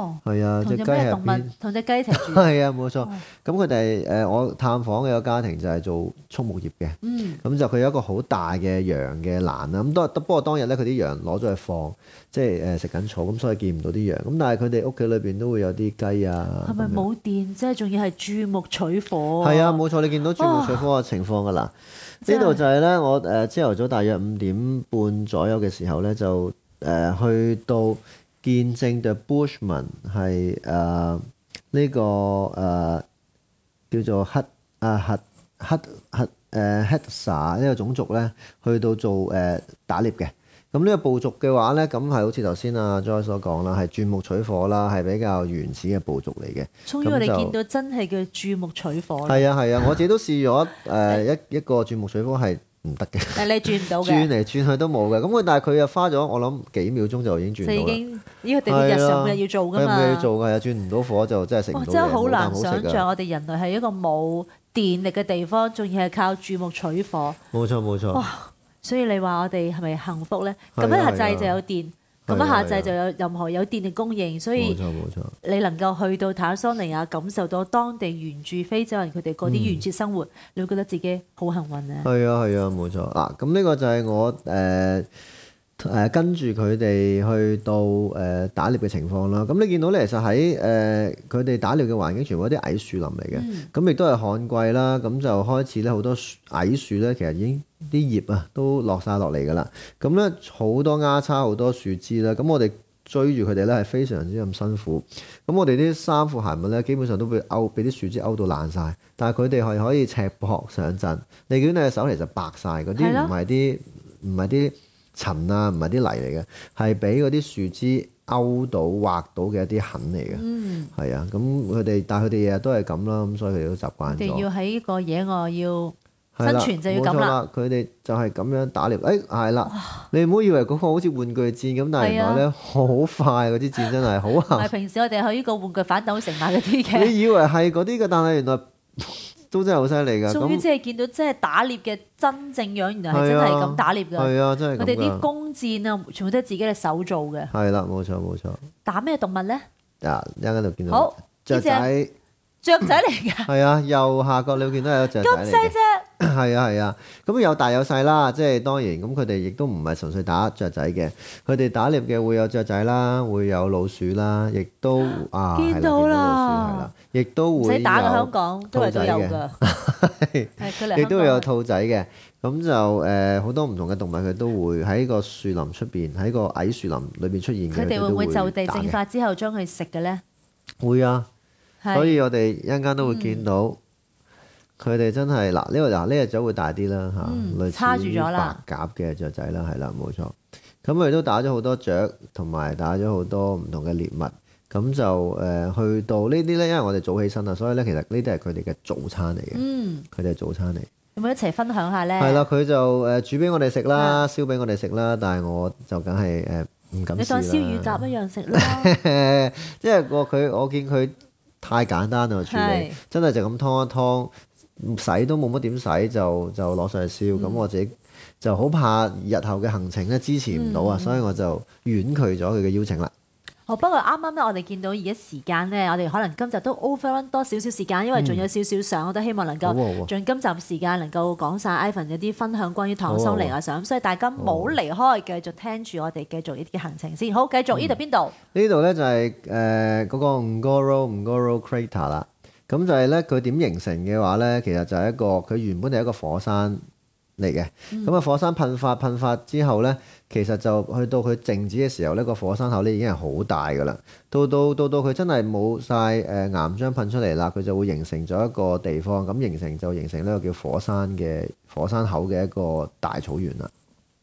哦， 係啊，隻同隻雞喺入咩動物邊。 同隻雞一齊住。 係啊，冇錯。咁佢哋誒，我探訪嘅一個家庭就係做畜牧業嘅。 嗯。 咁就佢有一個好大嘅羊嘅欄啦。咁當不過當日咧，佢啲羊攞咗去放，即係誒食緊草，咁所以見唔到啲羊。咁但係佢哋屋企裏邊都會有啲雞啊。 係咪冇電？即係仲要係鑽木取火。 係啊，冇錯，你見到鑽木取火嘅情況㗎啦。呢度就係咧，我誒朝頭早大約五點半左右嘅時候咧，就誒、呃、去到見證 The Bushman 係誒呢個誒、呃、叫做黑啊黑黑黑誒 Hadza 呢個種族咧，去到做誒、呃、打獵嘅。咁呢個部族嘅話咧，咁係好似頭先阿 Joy 所講啦，係鑽木取火啦，係比較原始嘅部族嚟嘅。 終於我哋見到真係叫鑽木取火啦。 係啊係啊，我自己都試咗誒一一個鑽木取火係唔得嘅。 但係你轉唔到嘅。 轉嚟轉去都冇嘅，咁佢但係佢又花咗我諗幾秒鐘就已經轉到啦。 就已經呢個地方日常每日要做㗎嘛。 佢每日要做㗎，轉唔到火就真係食唔到嘢， 真係好難冇啖好食㗎。 想像我哋人類係一個冇電力嘅地方，仲要係靠鑽木取火。 冇錯冇錯。 所以你話我哋係咪幸福咧？ 係啊咁一下掣就有電，咁一係啊下掣就有任何有電力供應，所以冇錯冇錯。 你能夠去到坦桑尼亞感受到當地原住非洲人佢哋嗰啲原始生活，你會覺得自己好幸運啊！ 係啊係啊，冇錯。嗱，咁呢個就係我誒誒跟住佢哋去到誒打獵嘅情況啦。咁你見到咧，其實喺誒佢哋打獵嘅環境全部都係啲矮樹林嚟嘅，咁亦都係旱季啦。咁就開始咧好多矮樹咧，其實已經啲葉啊都落晒落嚟㗎啦。咁咧好多丫叉好多樹枝啦。咁我哋追住佢哋咧係非常之咁辛苦。咁我哋啲衫褲鞋襪咧基本上都會勾俾啲樹枝勾到爛晒。但係佢哋係可以赤膊上陣。你見到你嘅手其實白晒，嗰啲唔係啲唔係啲塵啊，唔係啲泥嚟嘅，係俾嗰啲樹枝勾到劃到嘅一啲痕嚟嘅。嗯，係啊，咁佢哋但係佢哋日日都係咁啦，咁所以佢哋都習慣咗。 佢哋要喺呢個野外要生存就要咁啦。 佢哋就係咁樣打獵。誒係啦，你唔好以為嗰個好似玩具箭咁，但係原來咧好快嗰啲箭真係好行。 唔係平時我哋去呢個玩具反斗城買嗰啲嘅。 你以為係嗰啲嘅，但係原來都真係好犀利㗎。 終於即係見到即係打獵嘅真正樣，原來係真係咁打獵㗎。 係啊，真係咁㗎。 我哋啲弓箭啊，全部都係自己嘅手做嘅。 係啦，冇錯冇錯。 打咩動物咧？ 啊，一陣間就見到好雀仔。 雀仔嚟㗎。 係啊，右下角你會見到有雀仔嚟嘅。 咁細隻。 係啊係啊，咁有大有細啦，即係當然咁佢哋亦都唔係純粹打雀仔嘅，佢哋打獵嘅會有雀仔啦，會有老鼠啦，亦都啊見到啦， 係啦，亦都會唔使打嘅香港都係都有㗎， 亦都會有兔仔嘅，咁就誒好多唔同嘅動物佢都會喺個樹林出邊，喺個矮樹林裏邊出現嘅。 佢哋會唔會就地正法之後將佢食嘅咧？ 會啊，所以我哋一陣間都會見到。佢哋真係嗱，呢個嗱呢隻雀會大啲啦嚇， 嗯、 類似白鴿嘅雀仔啦，係啦冇錯。咁佢哋都打咗好多雀，同埋打咗好多唔同嘅獵物。咁就誒、呃、去到呢啲咧，因為我哋早起身啦，所以咧其實呢啲係佢哋嘅早餐嚟嘅。嗯，佢哋早餐嚟。 有冇一齊分享下咧？ 係啦，佢就誒煮俾我哋食啦，燒俾我哋食啦，但係我就梗係誒唔敢試啦。 你當燒乳鴿一樣食啦。 即係個佢，我見佢太簡單啦處理，是真係就咁劏一劏。洗都冇乜點洗就就攞上去燒，咁、嗯、我自己就好怕日後嘅行程咧支持唔到啊，嗯、所以我就婉拒咗佢嘅邀請啦。 好，不過啱啱咧，我哋見到而家時間咧，我哋可能今集都 overrun 多少少時間，因為仲有少少相，嗯、我都希望能夠盡今集時間能夠講晒 Ivan 有啲分享關於坦桑尼亞相，所以大家冇離開，繼續聽住我哋繼續呢啲行程先。好，繼續呢度邊度？呢度咧就係誒嗰個 Ngoro Ngoro Crater 啦。咁就係咧，佢點形成嘅話咧，其實就係一個佢原本係一個火山嚟嘅。咁啊、嗯，火山噴發噴發之後咧，其實就去到佢靜止嘅時候呢，個火山口咧已經係好大噶啦。到到到到佢真係冇晒誒岩漿噴出嚟啦，佢就會形成咗一個地方，咁形成就形成呢個叫火山嘅火山口嘅一個大草原啦。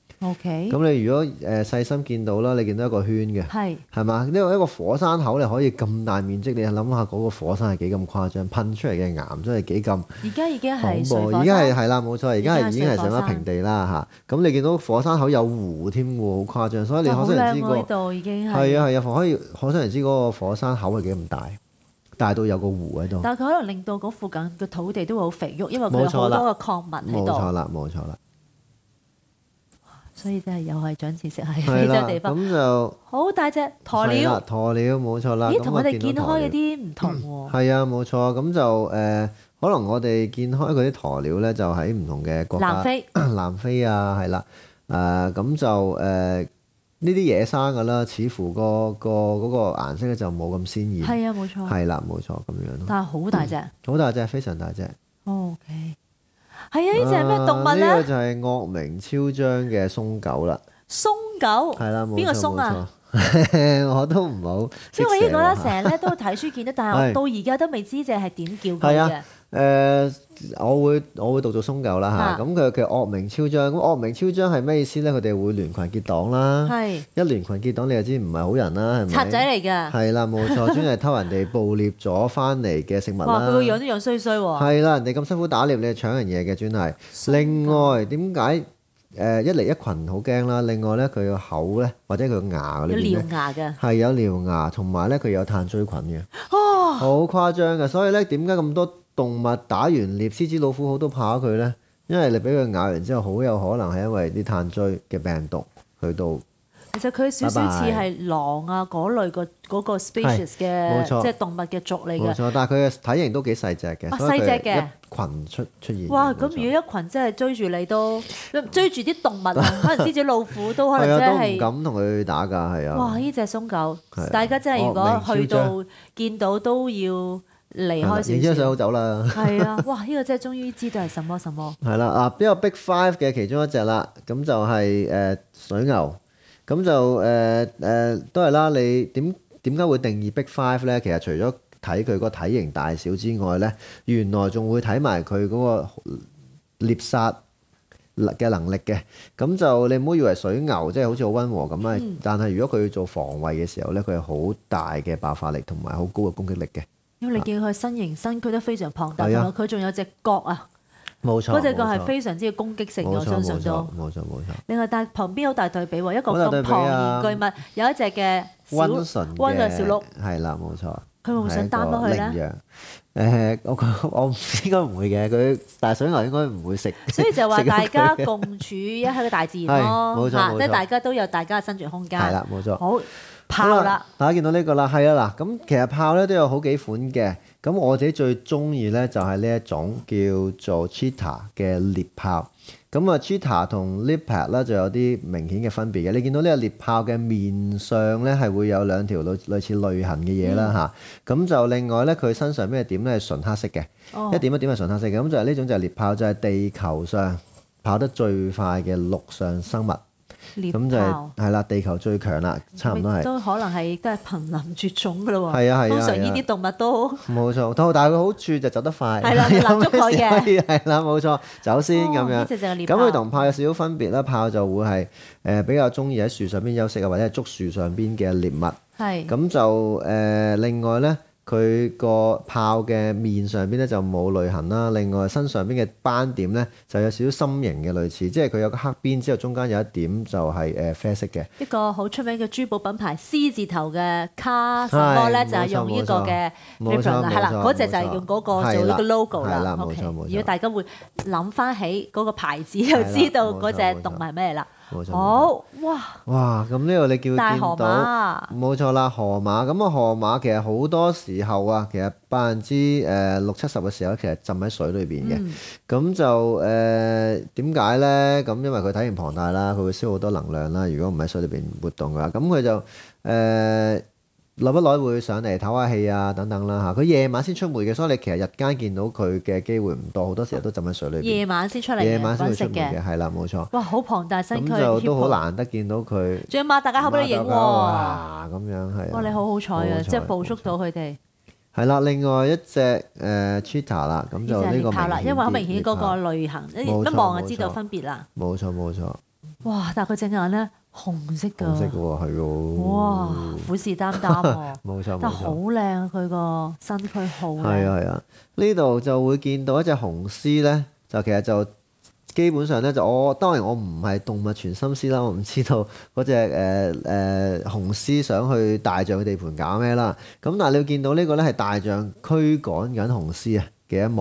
OK， 咁你如果誒細心見到啦，你見到一個圈嘅，係係嘛？呢個一個火山口你可以咁大面積，你諗下嗰個火山係幾咁誇張，噴出嚟嘅岩真係幾咁。 而家已經係水火山， 而家係係啦，冇錯，而家係已經係上咗平地啦嚇。咁你見到火山口有湖添喎，好誇張，所以你可想而知個度已經係係啊係啊，可以可想而知嗰個火山口係幾咁大，大到有個湖喺度。 但係佢可能令到嗰附近嘅土地都會好肥沃，因為佢有好多嘅礦物喺度。 冇錯啦，冇錯啦。 所以真係又係長知識喺係非洲啦， 地方。 咁就好大隻鴕係啦鳥， 鴕鳥冇錯啦。 咦， 咁同我哋見開嗰見到鴕鳥啲唔同喎。 係啊，冇錯。咁就誒、呃，可能我哋見開嗰啲鴕鳥咧，就喺唔同嘅國家， 南非南非啊，係啦。誒咁就誒呢啲野生㗎啦，似乎個個嗰個顏色咧就冇咁鮮豔。 係啊，冇錯。 係啦，冇錯咁樣咯。 但係好大隻。 好大隻，非常大隻。 O K。係啊，呢隻係咩動物啊呢個咧？ 就係惡名昭彰嘅松狗啦。 松狗。 係啦，冇錯邊個松啊？ 冇錯我都唔好識因為呢個咧寫喎成日咧都睇書見得，但係我到而家都未知隻係點叫佢嘅係啊。誒、我會我會讀做松狗啦啊嚇，咁佢嘅惡名昭彰，咁惡名昭彰係咩意思咧？佢哋會聯群結黨啦， 係一聯群結黨你就知唔係好人啦，係咪？ 賊仔嚟㗎。 係啦，冇錯，專係偷人哋捕獵咗翻嚟嘅食物哇！佢個樣啦。 都樣衰衰喎。 係啦，人哋咁辛苦打獵，你係搶人嘢嘅，專係。另外點解誒一嚟一群好驚啦？另外咧，佢個口咧或者佢個牙裏有獠邊咧牙嘅。 係有獠牙，同埋咧佢有炭疽菌嘅。 哦。 好誇張嘅，所以咧點解咁多動物打完獵，獅子老虎好都怕佢咧？因為你俾佢咬完之後，好有可能係因為啲炭疽嘅病毒去到。 其實佢少少似係狼啊嗰類個嗰個 species 嘅冇錯即係動物嘅族嚟嘅。 冇錯，但係佢嘅體型都幾細隻嘅， 啊所以佢細隻嘅一群出出現嘅。 哇！咁冇錯如果一群真係追住你都追住啲動物啊，可能獅子老虎都可能係啊， 真都唔係。 敢同佢打㗎，係啊。 哇！呢只松狗係啊， 大家真係如果惡名去昭彰到見到都要離開影張相好少少。 走啦。 係啊！哇！呢個真係終於知道係什麼什麼。 係啦，啊，邊個 Big Five 嘅其中一隻啦，咁就係、誒、水牛，咁就誒誒、呃都係啦。你點點解會定義 Big Five 咧？其實除咗睇佢個體型大小之外咧，原來仲會睇埋佢嗰個獵殺嘅能力嘅。咁就你唔好以為水牛即係好似好温和咁啊， 嗯但係如果佢要做防衞嘅時候咧，佢係好大嘅爆發力同埋好高嘅攻擊力嘅。 因為你見佢身形身軀都非常龐大，同係啊埋佢仲有隻角啊， 冇錯， 嗰隻角係冇錯非常之嘅攻擊性嘅， 冇錯我相信都。 冇錯冇錯冇錯。 另外，但係旁邊好大對比喎，一個咁好大對比啊龐然巨物，有一隻嘅小温順温嘅嘅小鹿， 係啦，冇錯。 佢會唔會想擔落去咧？ 係一個羚羊誒，我覺我唔應該唔會嘅，佢大水牛應該唔會食。 所以就話食咗大家佢共處一喺個大自然咯， 係冇錯嚇， 冇錯即係大家都有大家嘅生存空間。 係啦，冇錯。 好炮好啦，， 大家見到呢個啦，係啊嗱，咁其實炮咧都有好幾款嘅，咁我自己最中意咧就係呢一種叫做 cheetah 嘅獵炮。咁啊，cheetah 同 leopard 咧就有啲明顯嘅分別嘅。你見到呢個獵炮嘅面上咧係會有兩條類類似淚痕嘅嘢啦吓，咁、就另外咧佢身上咩點咧係純黑色嘅， 哦一點一點係純黑色嘅。咁就係呢種就係獵炮，就係、地球上跑得最快嘅陸上生物。咁就係獵炮係啦，地球最強啦，差唔多係。 都可能係都係瀕臨絕種㗎咯喎。 係啊係啊通常係啊呢啲動物都冇錯，但係佢好處就走得快， 係啦你攔捉佢嘅有咩事可以係啦，冇錯，走先咁樣。 哦呢隻就係獵咁炮佢同炮有少少分別啦，炮就會係誒比較中意喺樹上邊休息啊，或者係捉樹上邊嘅獵物。 係咁就誒另外咧，佢個炮嘅面上邊咧就冇淚痕啦，另外身上邊嘅斑點咧就有少少心形嘅類似，即係佢有個黑邊之後中間有一點就係誒啡色嘅。 一個好出名嘅珠寶品牌 C 字頭嘅卡什麼咧， 係就係用呢個嘅冇錯 ribbon 啦，係啦， 冇錯嗰隻就係用嗰個做呢個 logo 係啦啦。 冇 OK， 錯冇錯如果大家會諗翻起嗰個牌子，就知道嗰隻動物係咩啦。 冇錯。 好，哇！ 哇！咁呢個你叫大河見到馬冇錯啦，河馬咁啊，河馬其實好多時候啊，其實百分之誒六七十嘅時候，其實浸喺水裏邊嘅。 嗯咁、就誒點解咧？咁因為佢體型龐大啦，佢會消耗好多能量啦。如果唔喺水裏邊活動嘅話，咁佢就誒。呃耐不耐會上嚟唞下氣啊，等等啦嚇。佢夜晚先出沒嘅，所以你其實日間見到佢嘅機會唔多，好多時候都浸喺水裏邊。 夜晚先出嚟嘅夜晚先會揾食嘅出沒嘅，，係啦，冇錯。 哇！好龐大身軀， 咁就都好 hippo 難得見到佢。 仲要擘大家口俾你影喎。哇！ 哇！咁樣係啊。 你好好彩啊， 好彩即係捕捉到佢哋。 係啦，另外一隻誒 cheetah 啦，咁就呢個呢隻係獵炮啦，因為好明顯嗰個獵炮淚痕， 冇錯一望就知道冇錯分別啦。 冇錯冇錯， 哇！但係佢隻眼咧紅色㗎。 紅色嘅喎，係喎。 哇！虎視眈眈喎。 冇錯冇但係好錯。 靚啊！佢個身軀好靚。 係啊係啊，呢度就會見到一隻雄獅咧，就其實就基本上咧就我當然我唔係動物傳心師啦，我唔知道嗰隻誒誒雄獅想去大象嘅地盤搞咩啦。咁但係你會見到呢個咧係大象驅趕緊雄獅啊嘅一幕。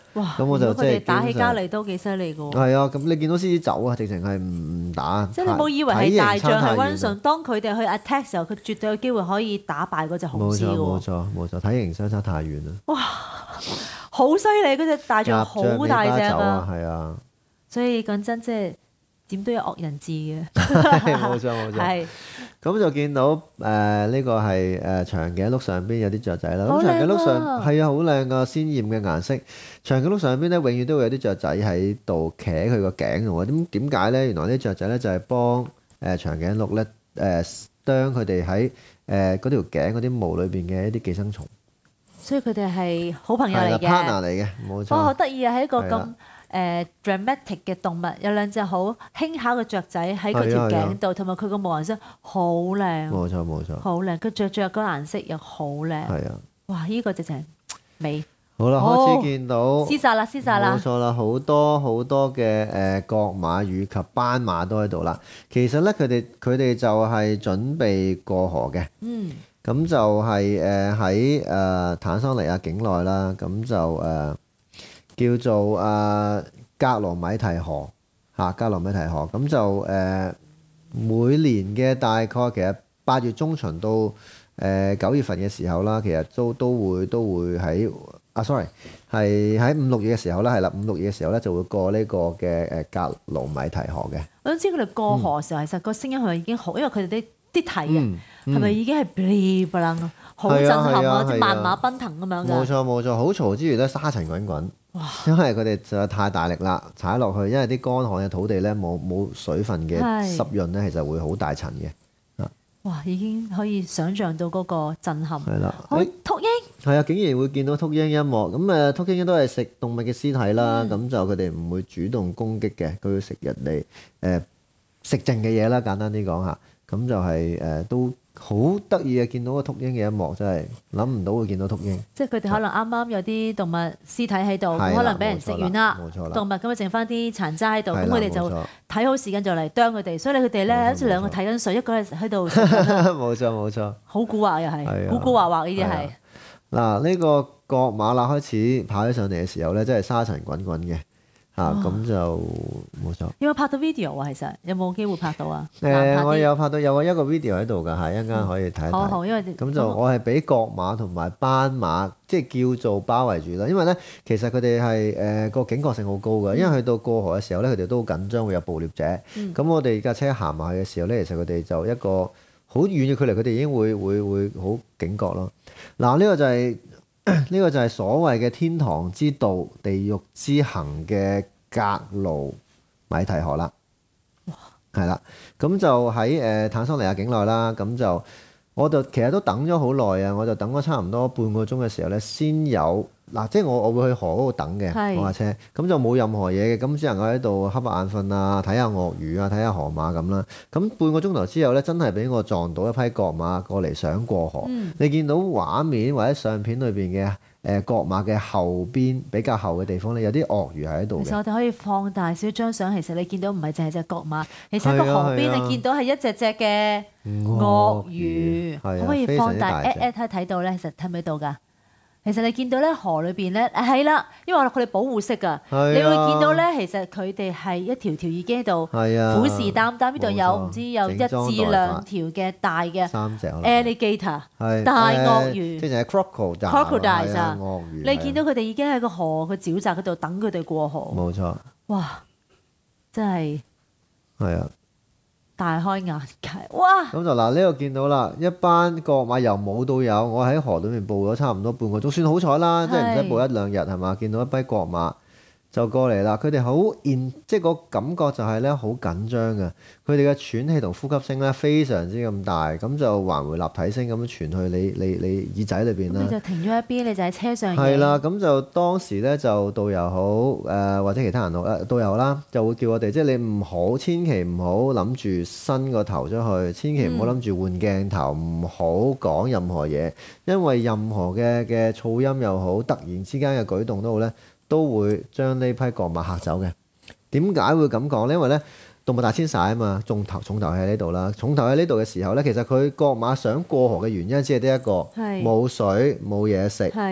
哇！ 咁我就如果佢哋即係打起基本上交嚟都幾犀利㗎喎。 係啊，咁你見到獅子走啊，直情係唔打。 即係你冇以為係大象係溫順， 順，當佢哋去 attack 時候，佢絕對有機會可以打敗嗰隻雄冇錯獅㗎喎。 冇錯冇錯，體型相差太遠啦。 哇！好犀利，嗰隻大象好大隻啊！ 係啊， 所以講真，即係點都有惡人治嘅。 冇錯冇錯。 係咁就見到誒呢個係誒長頸鹿上邊有啲雀仔啦。 好靚咁長頸鹿上啊係啊，好靚噶，鮮豔嘅顏色。長頸鹿上邊咧，永遠都會有啲雀仔喺度企喺佢個頸度喎。點點解咧？原來啲雀仔咧就係幫誒長頸鹿咧誒將佢哋喺誒嗰條頸嗰啲毛裏邊嘅一啲寄生蟲。 所以佢哋係好朋友係啦嚟嘅。 ，partner 嚟嘅，冇哇！好錯。 得意啊！喺一個咁係啦誒 dramatic 嘅動物，有兩隻好輕巧嘅雀仔喺佢條係啊係啊頸度，同埋佢個毛顏色好靚， 冇錯冇錯。 好靚。佢着着嗰個顏色又好靚。 係啊。 哇！呢個直情美。 好啦， 好開始見到。 廝殺啦，廝殺啦冇！錯啦，好多好多嘅誒角馬以及斑馬都喺度啦。其實咧，佢哋佢哋就係準備過河嘅。 嗯。 咁就係誒喺誒坦桑尼亞境內啦。咁就誒、呃、叫做誒、呃、格羅米提河嚇，格羅米提河。咁就誒、呃、每年嘅大概其實八月中旬到誒九、呃、月份嘅時候啦，其實都都會都會喺。啊，sorry，係喺五六月嘅時候咧，係啦，五六月嘅時候咧就會過呢個嘅誒格魯米提河嘅。 我想知佢哋過河嘅時候，其實個聲音係咪已經好？因為佢哋啲啲蹄啊， 嗯係咪已經係噼不楞啊？好震撼啊！ 係啊係啊即係萬馬奔騰咁樣冇㗎。 錯冇錯，好嘈之餘咧，沙塵滾滾。因為佢哋實在太大力啦，踩落去，因為啲乾旱嘅土地咧冇冇水分嘅係濕潤咧，其實會好大塵嘅。 哇！已經可以想像到嗰個震撼。 係啦， 好， 誒禿鷹。 係啊，竟然會見到禿鷹一幕。咁誒，禿鷹都係食動物嘅屍體啦，咁、 嗯就佢哋唔會主動攻擊嘅，佢會食人哋誒食剩嘅嘢啦。簡單啲講下，咁就係、誒、都好得意啊！見到個禿鷹嘅一幕，真係諗唔到會見到禿鷹。 即係佢哋可能啱啱有啲動物屍體喺度， 係啦咁可能俾人食完啦冇錯啦， 動物咁啊剩翻啲殘渣喺度， 係啦咁佢哋就冇錯睇好時間就嚟啄佢哋，所以佢哋咧冇錯好似兩個冇錯睇緊水，一個喺度食緊啦冇錯冇錯。 好古惑又係， 係啊古古惑惑呢啲係係啊。嗱，呢個角馬啦開始跑起上嚟嘅時候咧，真係沙塵滾滾嘅嚇，咁、就冇錯。 有冇拍到 video 啊？其實有冇機會拍到啊？ 誒、 拍啲我有拍到有個一個 video 喺度㗎，係一陣間可以睇一睇。 好好，因為咁就我係俾角馬同埋斑馬，即係叫做包圍住啦。因為咧，其實佢哋係誒個警覺性好高嘅，因為去到過河嘅時候咧，佢哋都好緊張，會有捕獵者。咁、 嗯我哋架車行埋去嘅時候咧，其實佢哋就一個好遠嘅距離，佢哋已經會會會好警覺咯。嗱，呢個就係、呢個就係所謂嘅天堂之道、地獄之行嘅格魯米提河啦。係啦，咁就喺誒坦桑尼亞境內啦，咁就我就其實都等咗好耐啊，我就等咗差唔多半個鐘嘅時候咧，先有嗱，即係我我會去河嗰度等嘅， 係我架車，咁就冇任何嘢嘅，咁只能夠喺度瞌下眼瞓啊，睇下鱷魚啊，睇下河馬咁啦。咁半個鐘頭之後咧，真係俾我撞到一批角馬過嚟想過河。 嗯你見到畫面或者相片裏邊嘅誒角馬嘅後邊比較後嘅地方咧，有啲鱷魚喺度嘅。 其實我哋可以放大少張相，其實你見到唔係淨係隻角馬，其實喺個係啊河邊係啊你見到係一隻隻嘅鱷魚， 係啊可唔可以非常放大之大隻 at at 睇睇到咧？其實睇唔睇到㗎？其實你見到咧河裏邊咧係啦，因為佢哋保護色㗎， 係啊你會見到咧，其實佢哋係一條條已經喺度係啊虎視眈眈，呢度有冇錯唔知有一整裝待發至兩條嘅大嘅三隻可能 alligator 係大鱷誒魚即係 crocodile crocodiles 係啊鱷魚。 你見到佢哋已經喺個河個沼澤嗰度等佢哋過河， 冇錯， 哇！真係係啊。 大開眼界，哇！ 咁就嗱呢度見到啦，一班角馬由冇到有，我喺河裏面捕咗差唔多半個鐘，算好彩啦，即係唔使捕一兩日係嘛？見到一批角馬就過嚟啦，佢哋好 in，即係個感覺就係咧好緊張嘅，佢哋嘅喘氣同呼吸聲咧非常之咁大，咁就環迴立體聲咁樣傳去你你你耳仔裏邊啦咁你。就停咗一邊，你就喺車上係啦， 影。 咁就當時咧就導遊好誒、呃、或者其他人好誒、呃、導遊啦，就會叫我哋即係你唔好，千祈唔好諗住伸個頭出去，千祈唔好諗住換鏡頭，唔好講任何嘢，因為任何嘅嘅噪音又好，突然之間嘅舉動都好咧，都會將呢批角馬嚇走嘅。點解會咁講咧？因為咧動物大遷徙啊嘛，重頭重頭喺呢度啦，重頭喺呢度嘅時候咧，其實佢角馬想過河嘅原因只係得一個， 係冇水冇嘢食。 係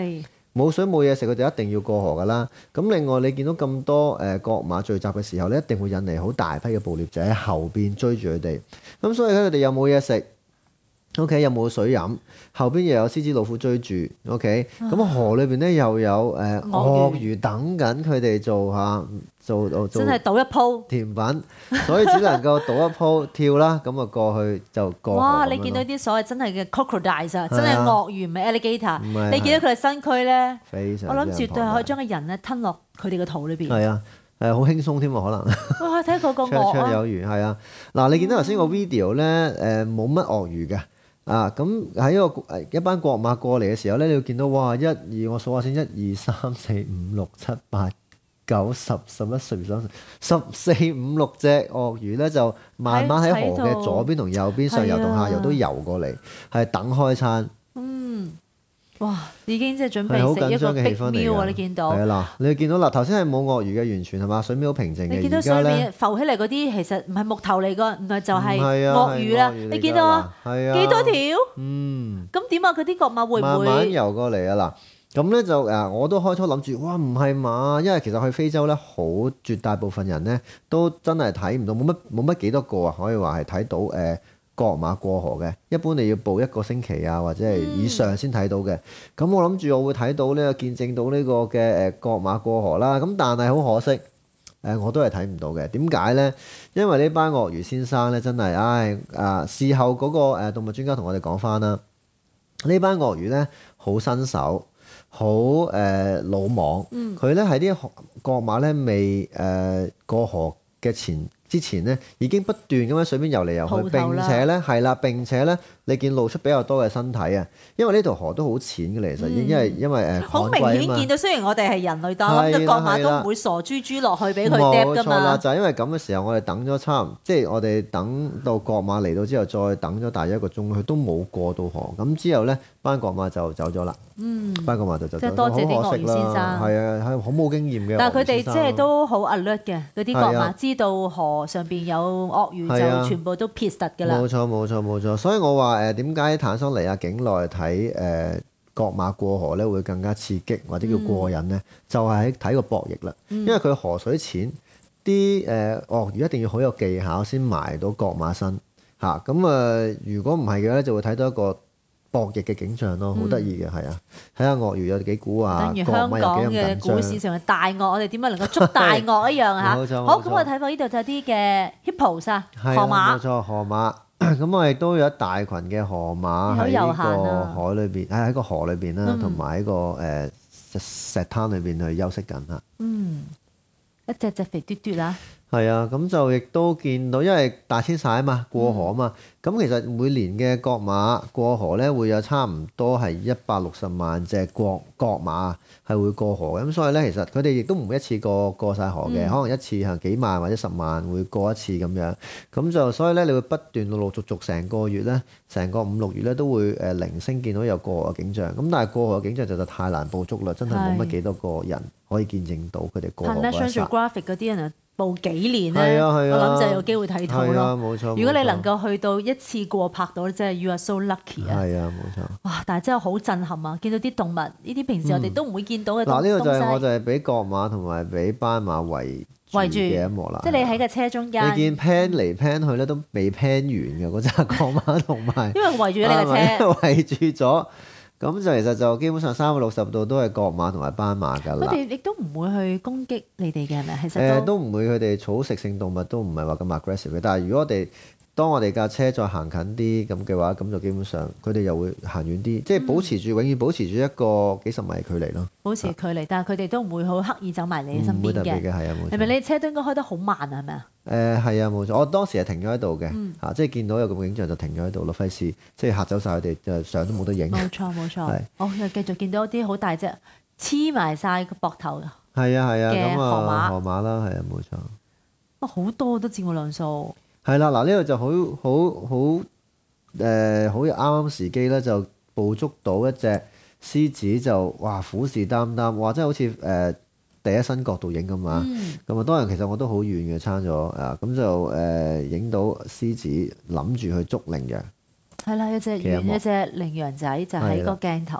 冇水冇嘢食，佢哋一定要過河㗎啦。咁另外你見到咁多誒角馬聚集嘅時候咧，一定會引嚟好大批嘅捕獵者喺後邊追住佢哋。咁所以佢哋又冇嘢食。O.K. 有冇水飲？後邊又有獅子老虎追住。O.K. 咁、啊、河裏邊咧又有誒、呃、鱷魚等緊佢哋做下做做，做真係賭一鋪甜品，所以只能夠賭一鋪跳啦。咁啊過去就過河。 哇！你見到啲所謂真係嘅 crocodile 啊，真係鱷魚唔係 alligator。 係你見到佢哋身軀咧， 非常我諗絕對係可以將個人咧吞落佢哋嘅肚裏邊。 係啊，誒好輕鬆添喎，可能。 哇！睇嗰個鱷綽綽有餘係啊。嗱，你見到頭先個 video 咧，誒冇乜鱷魚嘅。啊，咁喺一個誒一班角馬過嚟嘅時候咧，你會見到哇，一二我數下先，一二三四五六七八九十十一十二十三十四五六隻鱷魚咧，就慢慢喺河嘅左邊同右邊上游同下游都游過嚟，係等開餐。 嗯，哇！已經即係準備係好食一個緊張嘅氣 big 氛嚟 meal 啊！ 㗎。 你見到係啊，嗱，你見到嗱，頭先係冇鱷魚嘅，完全係嘛？水面好平靜嘅。 你見到而家咧上面浮起嚟嗰啲其實唔係木頭嚟㗎，原來就係唔係啊鱷魚啦。 係鱷魚嚟㗎你見到啊？ 係啊幾多條？ 嗯。 咁點啊？嗰啲角馬會唔慢慢會？ 游過嚟啊！嗱，咁咧就誒，我都開初諗住，哇唔係嘛，因為其實去非洲咧，好絕大部分人咧都真係睇唔到，冇乜冇乜幾多個啊，可以話係睇到誒角馬過河嘅。一般你要步一個星期啊，或者係以上先睇到嘅。咁、嗯、我諗住我會睇到呢個見證到呢個嘅誒角馬過河啦。咁但係好可惜，誒我都係睇唔到嘅。點解咧？因為呢班鱷魚先生咧真係，唉啊！事後嗰個誒動物專家同我哋講翻啦。呢班鱷魚咧好新手，好誒、呃、魯莽。佢咧喺啲角馬咧未誒、呃、過河嘅前之前咧，已經不斷咁喺水邊游嚟游去，並且咧係啦，並且咧你見露出比較多嘅身體啊。因為呢條河都好淺嘅嚟，其實已經係因為誒好明顯見到，雖然我哋係人類，但係我諗角馬都唔會傻豬豬落去俾佢嗒㗎冇錯啦， 嘛。 就係因為咁嘅時候，我哋等咗差唔，即係我哋等到角馬嚟到之後，再等咗大約一個鐘，佢都冇過到河。咁之後咧，班角馬就走咗啦。嗯，班角馬就走咗。 即係多謝啲鱷魚先生。 係啊，係好冇經驗嘅。 但係佢哋即係都好 alert 嘅，嗰啲角馬知道河上邊有鱷魚就全部都撇實㗎啦。 冇錯冇錯冇錯，所以我話誒點解坦桑尼亞境內睇誒角馬過河咧會更加刺激或者叫過癮咧？嗯、就係喺睇個博弈啦，因為佢河水淺，啲誒鱷魚一定要好有技巧先埋到角馬身嚇。咁啊，如果唔係嘅咧，就會睇到一個博弈嘅景象咯，好得意嘅係啊！睇下鱷魚有幾蠱啊， 等於香港嘅股市上嘅大鱷，我哋點樣能夠捉大鱷一樣嚇？好，咁我睇翻呢度就有啲嘅 hippos 啊，河馬。 冇錯，河馬。咁我亦都有一大群嘅河馬喺個海裏邊，喺喺個河裏邊啦，同埋喺個誒石灘裏邊去休息緊啦。 嗯，一隻隻肥嘟嘟啦。 係啊，咁就亦都見到，因為大遷徙啊嘛，過河啊嘛，咁、嗯、其實每年嘅角馬過河咧，會有差唔多係一百六十萬隻角角馬係會過河嘅，咁所以咧，其實佢哋亦都唔會一次過過曬河嘅，嗯、可能一次係幾萬或者十萬會過一次咁樣，咁就所以咧，你會不斷陸陸續續成個月咧，成個五六月咧都會誒零星見到有過河嘅景象，咁但係過河嘅景象就就太難捕捉啦，真係冇乜幾多個人可以見證到佢哋過河嗰一剎。 National Geographic 嗰啲人啊，報幾年咧，啊啊、我諗就有機會睇到咯。 冇錯， 如果你能夠去到一次過拍到咧，真係 you are so lucky 啊！ 係啊，冇錯。 哇！但係真係好震撼啊！見到啲動物，呢啲平時我哋都唔會見到嘅東西。 嗱、嗯，呢個就係我就係俾角馬同埋俾斑馬圍圍住嘅一幕啦。 即係你喺個車中間， 你見 pan 嚟 pan 去咧都未 pan 完嘅嗰紮角馬同埋， 因為圍住咗你個車， 圍住咗。咁就其實就基本上三百六十度都係角馬同埋斑馬㗎啦。 佢哋亦都唔會去攻擊你哋嘅係咪？其實誒都唔會，佢哋草食性動物都唔係話咁 aggressive 嘅。但係如果我哋當我哋架車再行近啲咁嘅話，咁就基本上佢哋又會行遠啲，即係保持住、嗯、永遠保持住一個幾十米距離咯。保持距離，但係佢哋都唔會好刻意走埋你身邊嘅。唔會特別嘅，係啊，冇錯。係咪你車都應該開得好慢啊？係咪啊？ 誒係啊，冇錯。我當時係停咗喺度嘅，嚇、 嗯啊，即係見到有咁嘅景象就停咗喺度咯，費事即係嚇走晒佢哋，就相都冇得影。 冇錯冇錯。係。 是哦，又繼續見到啲好大隻黐埋晒個膊頭係啊係啊， 嘅河馬河馬啦，係啊冇錯。 哇，好多都佔過兩數。 係啦，嗱呢度就好好好誒，好啱啱時機咧，就捕捉到一隻獅子就哇虎視眈眈，哇真係好似誒、呃、第一身角度影咁啊！咁啊、嗯，當然其實我都好遠嘅，差咗啊，咁就誒影、呃、到獅子諗住去捉羚羊。 係啦，有隻遠一隻羚羊仔就喺個鏡頭。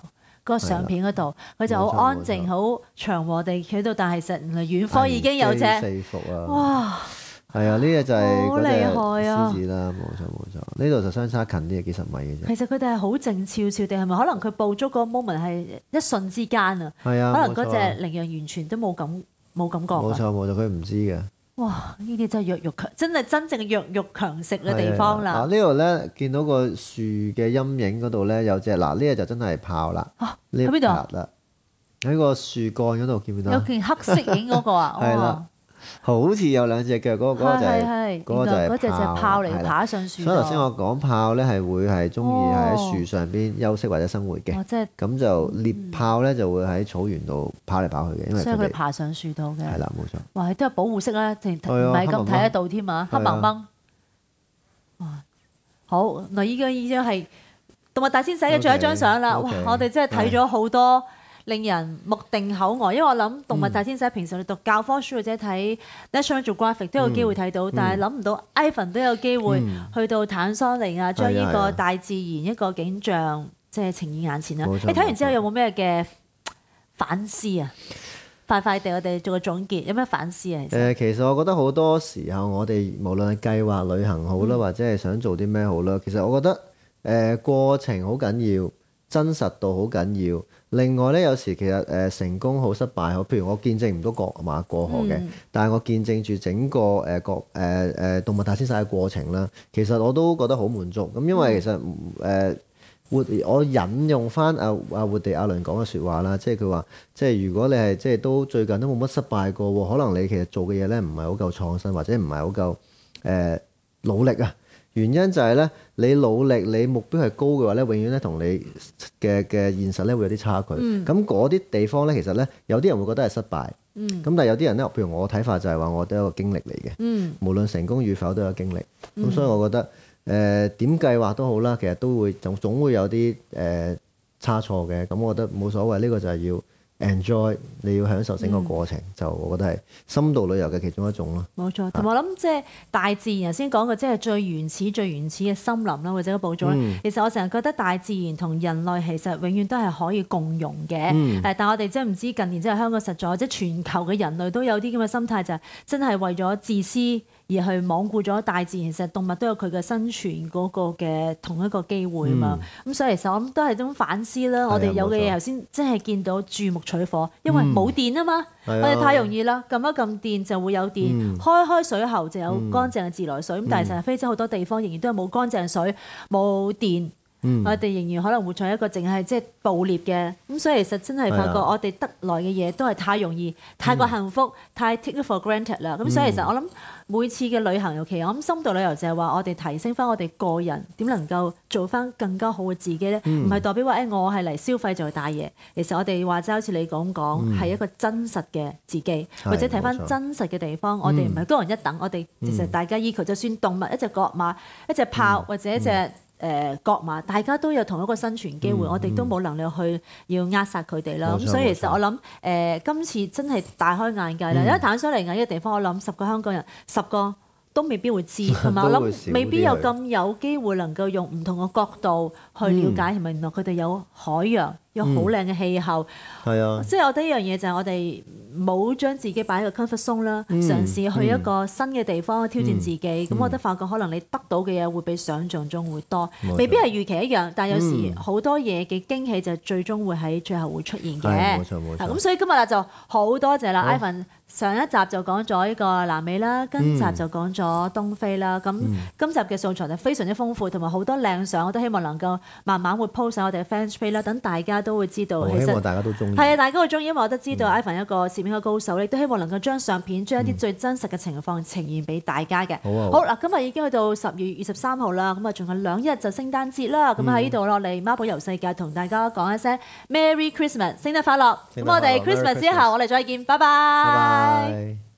個相片嗰度，佢就好安靜、好祥和地企喺度，但係實原來遠方已經有隻四伏啊！ 哇！ 係啊，呢隻就係嗰隻好厲害啊獅子啦，冇錯冇錯。呢度就相差近啲，幾十米嘅啫。 其實佢哋係好靜悄悄地，係咪可能佢捕捉嗰個 moment 係一瞬之間啊？ 係啊， 可能嗰隻冇錯羚羊完全都冇感冇感覺啊。 冇錯冇錯，佢唔知嘅。 哇！呢啲真係弱肉強，真係真正嘅弱肉強食嘅地方啦。 啊，呢度咧見到個樹嘅陰影嗰度咧有隻嗱，呢隻就真係豹啦。呢喺邊度啦？喺個樹幹嗰度見唔見到？ 有件黑色影嗰個啊？ 係啦。好似有兩隻腳，嗰、嗰個嗰個就係嗰個就係嗰隻隻豹嚟爬上樹。 所以頭先我講豹咧係會係中意喺樹上邊休息或者生活嘅。 哦，即係咁就獵豹咧就會喺草原度跑嚟跑去嘅，因為所以佢哋爬上樹度嘅。 係啦，冇錯。 哇！都有保護色啦，唔係咁睇得到添啊，黑掹掹。哇！好，嗱，依家已經係動物大遷徙嘅最後一張相啦。哇！我哋真係睇咗好多。令人目定口呆，因為我諗動物大遷徙平時你讀教科書或者睇 National Geographic 都有機會睇到，嗯、但係諗唔到 Ivan 都有機會去到坦桑尼亞，將呢個大自然一個景象即係呈現眼前啦。你睇完之後有冇咩嘅反思啊？快快地我哋做個總結，有咩反思啊？其實， 誒，其實我覺得好多時候我哋無論係計劃旅行好啦，嗯、或者係想做啲咩好啦，其實我覺得誒、呃、過程好緊要，真實度好緊要。另外咧，有時其實誒、呃、成功好失敗好，譬如我見證唔到過馬過河嘅，嗯、但係我見證住整個誒國誒誒動物大遷徙嘅過程啦，其實我都覺得好滿足。咁因為其實誒活、呃、我引用翻阿阿活地亞倫講嘅説話啦，即係佢話，即係如果你係即係都最近都冇乜失敗過喎，可能你其實做嘅嘢咧唔係好夠創新，或者唔係好夠誒、呃、努力啊。原因就係咧，你努力，你目標係高嘅話咧，永遠咧同你嘅嘅現實咧會有啲差距。咁嗰啲地方咧，其實咧有啲人會覺得係失敗。咁、嗯、但係有啲人咧，譬如我睇法就係話，我都係一個經歷嚟嘅。嗯、無論成功與否都有經歷。咁、嗯、所以我覺得誒點計劃都好啦，其實都會總總會有啲誒、呃、差錯嘅。咁我覺得冇所謂，呢、呢個就係要 enjoy，你要享受整個過程，嗯、就我覺得係深度旅遊嘅其中一種咯。 冇錯，同埋我諗即係大自然，頭先講嘅即係最原始、最原始嘅森林啦，或者個部族咧。嗯、其實我成日覺得大自然同人類其實永遠都係可以共融嘅。誒、嗯，但係我哋真係唔知近年即係香港實在，即係全球嘅人類都有啲咁嘅心態，就係真係為咗自私而去罔顧咗大自然。其實動物都有佢嘅生存嗰個嘅同一個機會啊嘛。咁、嗯、所以其實我諗都係種反思啦。嗯、我哋有嘅嘢頭先真係見到注目取火，因為冇電啊嘛。嗯、我哋太容易啦，撳一撳電就會有電，嗯、開開水喉就有乾淨嘅自來水。咁、嗯、但係實係非洲好多地方仍然都係冇乾淨水、冇電。嗯、我哋仍然可能活在一個淨係即係捕獵嘅，咁所以其實真係發覺我哋得來嘅嘢都係太容易、太過幸福、嗯、太 take it for granted 啦。咁、嗯、所以其實我諗每次嘅旅行，尤其我諗深度旅遊就係話我哋提升翻我哋個人點能夠做翻更加好嘅自己咧，唔係、嗯、代表話誒、哎、我係嚟消費就係大嘢。其實我哋話齋好似你咁講，係、嗯、一個真實嘅自己，或者睇翻真實嘅地方。嗯、我哋唔係高人一等，我哋其實大家依靠，就算動物一隻角馬、一隻豹、嗯、或者一隻。嗯誒角馬，大家都有同一個生存機會，嗯、我哋都冇能力去要扼殺佢哋啦。咁、嗯、所以其實我諗誒、呃，今次真係大開眼界啦！嗯、因為坦桑尼亞呢個地方，我諗十個香港人十個都未必會知，同埋我諗未必有咁有機會能夠用唔同嘅角度去了解，同埋、嗯、原來佢哋有海洋，有好靚嘅氣候。係啊、嗯，即係我覺得一樣嘢就係我哋冇將自己擺喺個 comfort zone 啦，嘗試去一個新嘅地方挑戰自己。咁、嗯、我覺得發覺可能你得到嘅嘢會比想像中會多，錯未必係預期一樣，但係有時好多嘢嘅驚喜就最終會喺最後會出現嘅。冇錯冇錯。咁所以今日啊就好多謝啦，Ivan。上一集就講咗呢個南美啦，今集就講咗東非啦。咁、嗯、今集嘅素材就非常之豐富，同埋好多靚相，我都希望能夠慢慢會 post 喺我哋嘅 fans page 啦，等大家都會知道。 希望大家都中意。 係啊，大家都會中意，因為我都知道 Ivan 一個攝影嘅高手，亦都希望能夠將相片、將一啲最真實嘅情況呈現俾大家嘅。好好嗱，今日已經去到十月二十三號啦，咁啊仲有兩日就聖誕節啦。咁喺呢度落嚟孖寶遊世界同大家講一聲 Merry Christmas，聖誕快樂。咁我哋 Christmas 之後，我哋再見，拜拜。拜拜。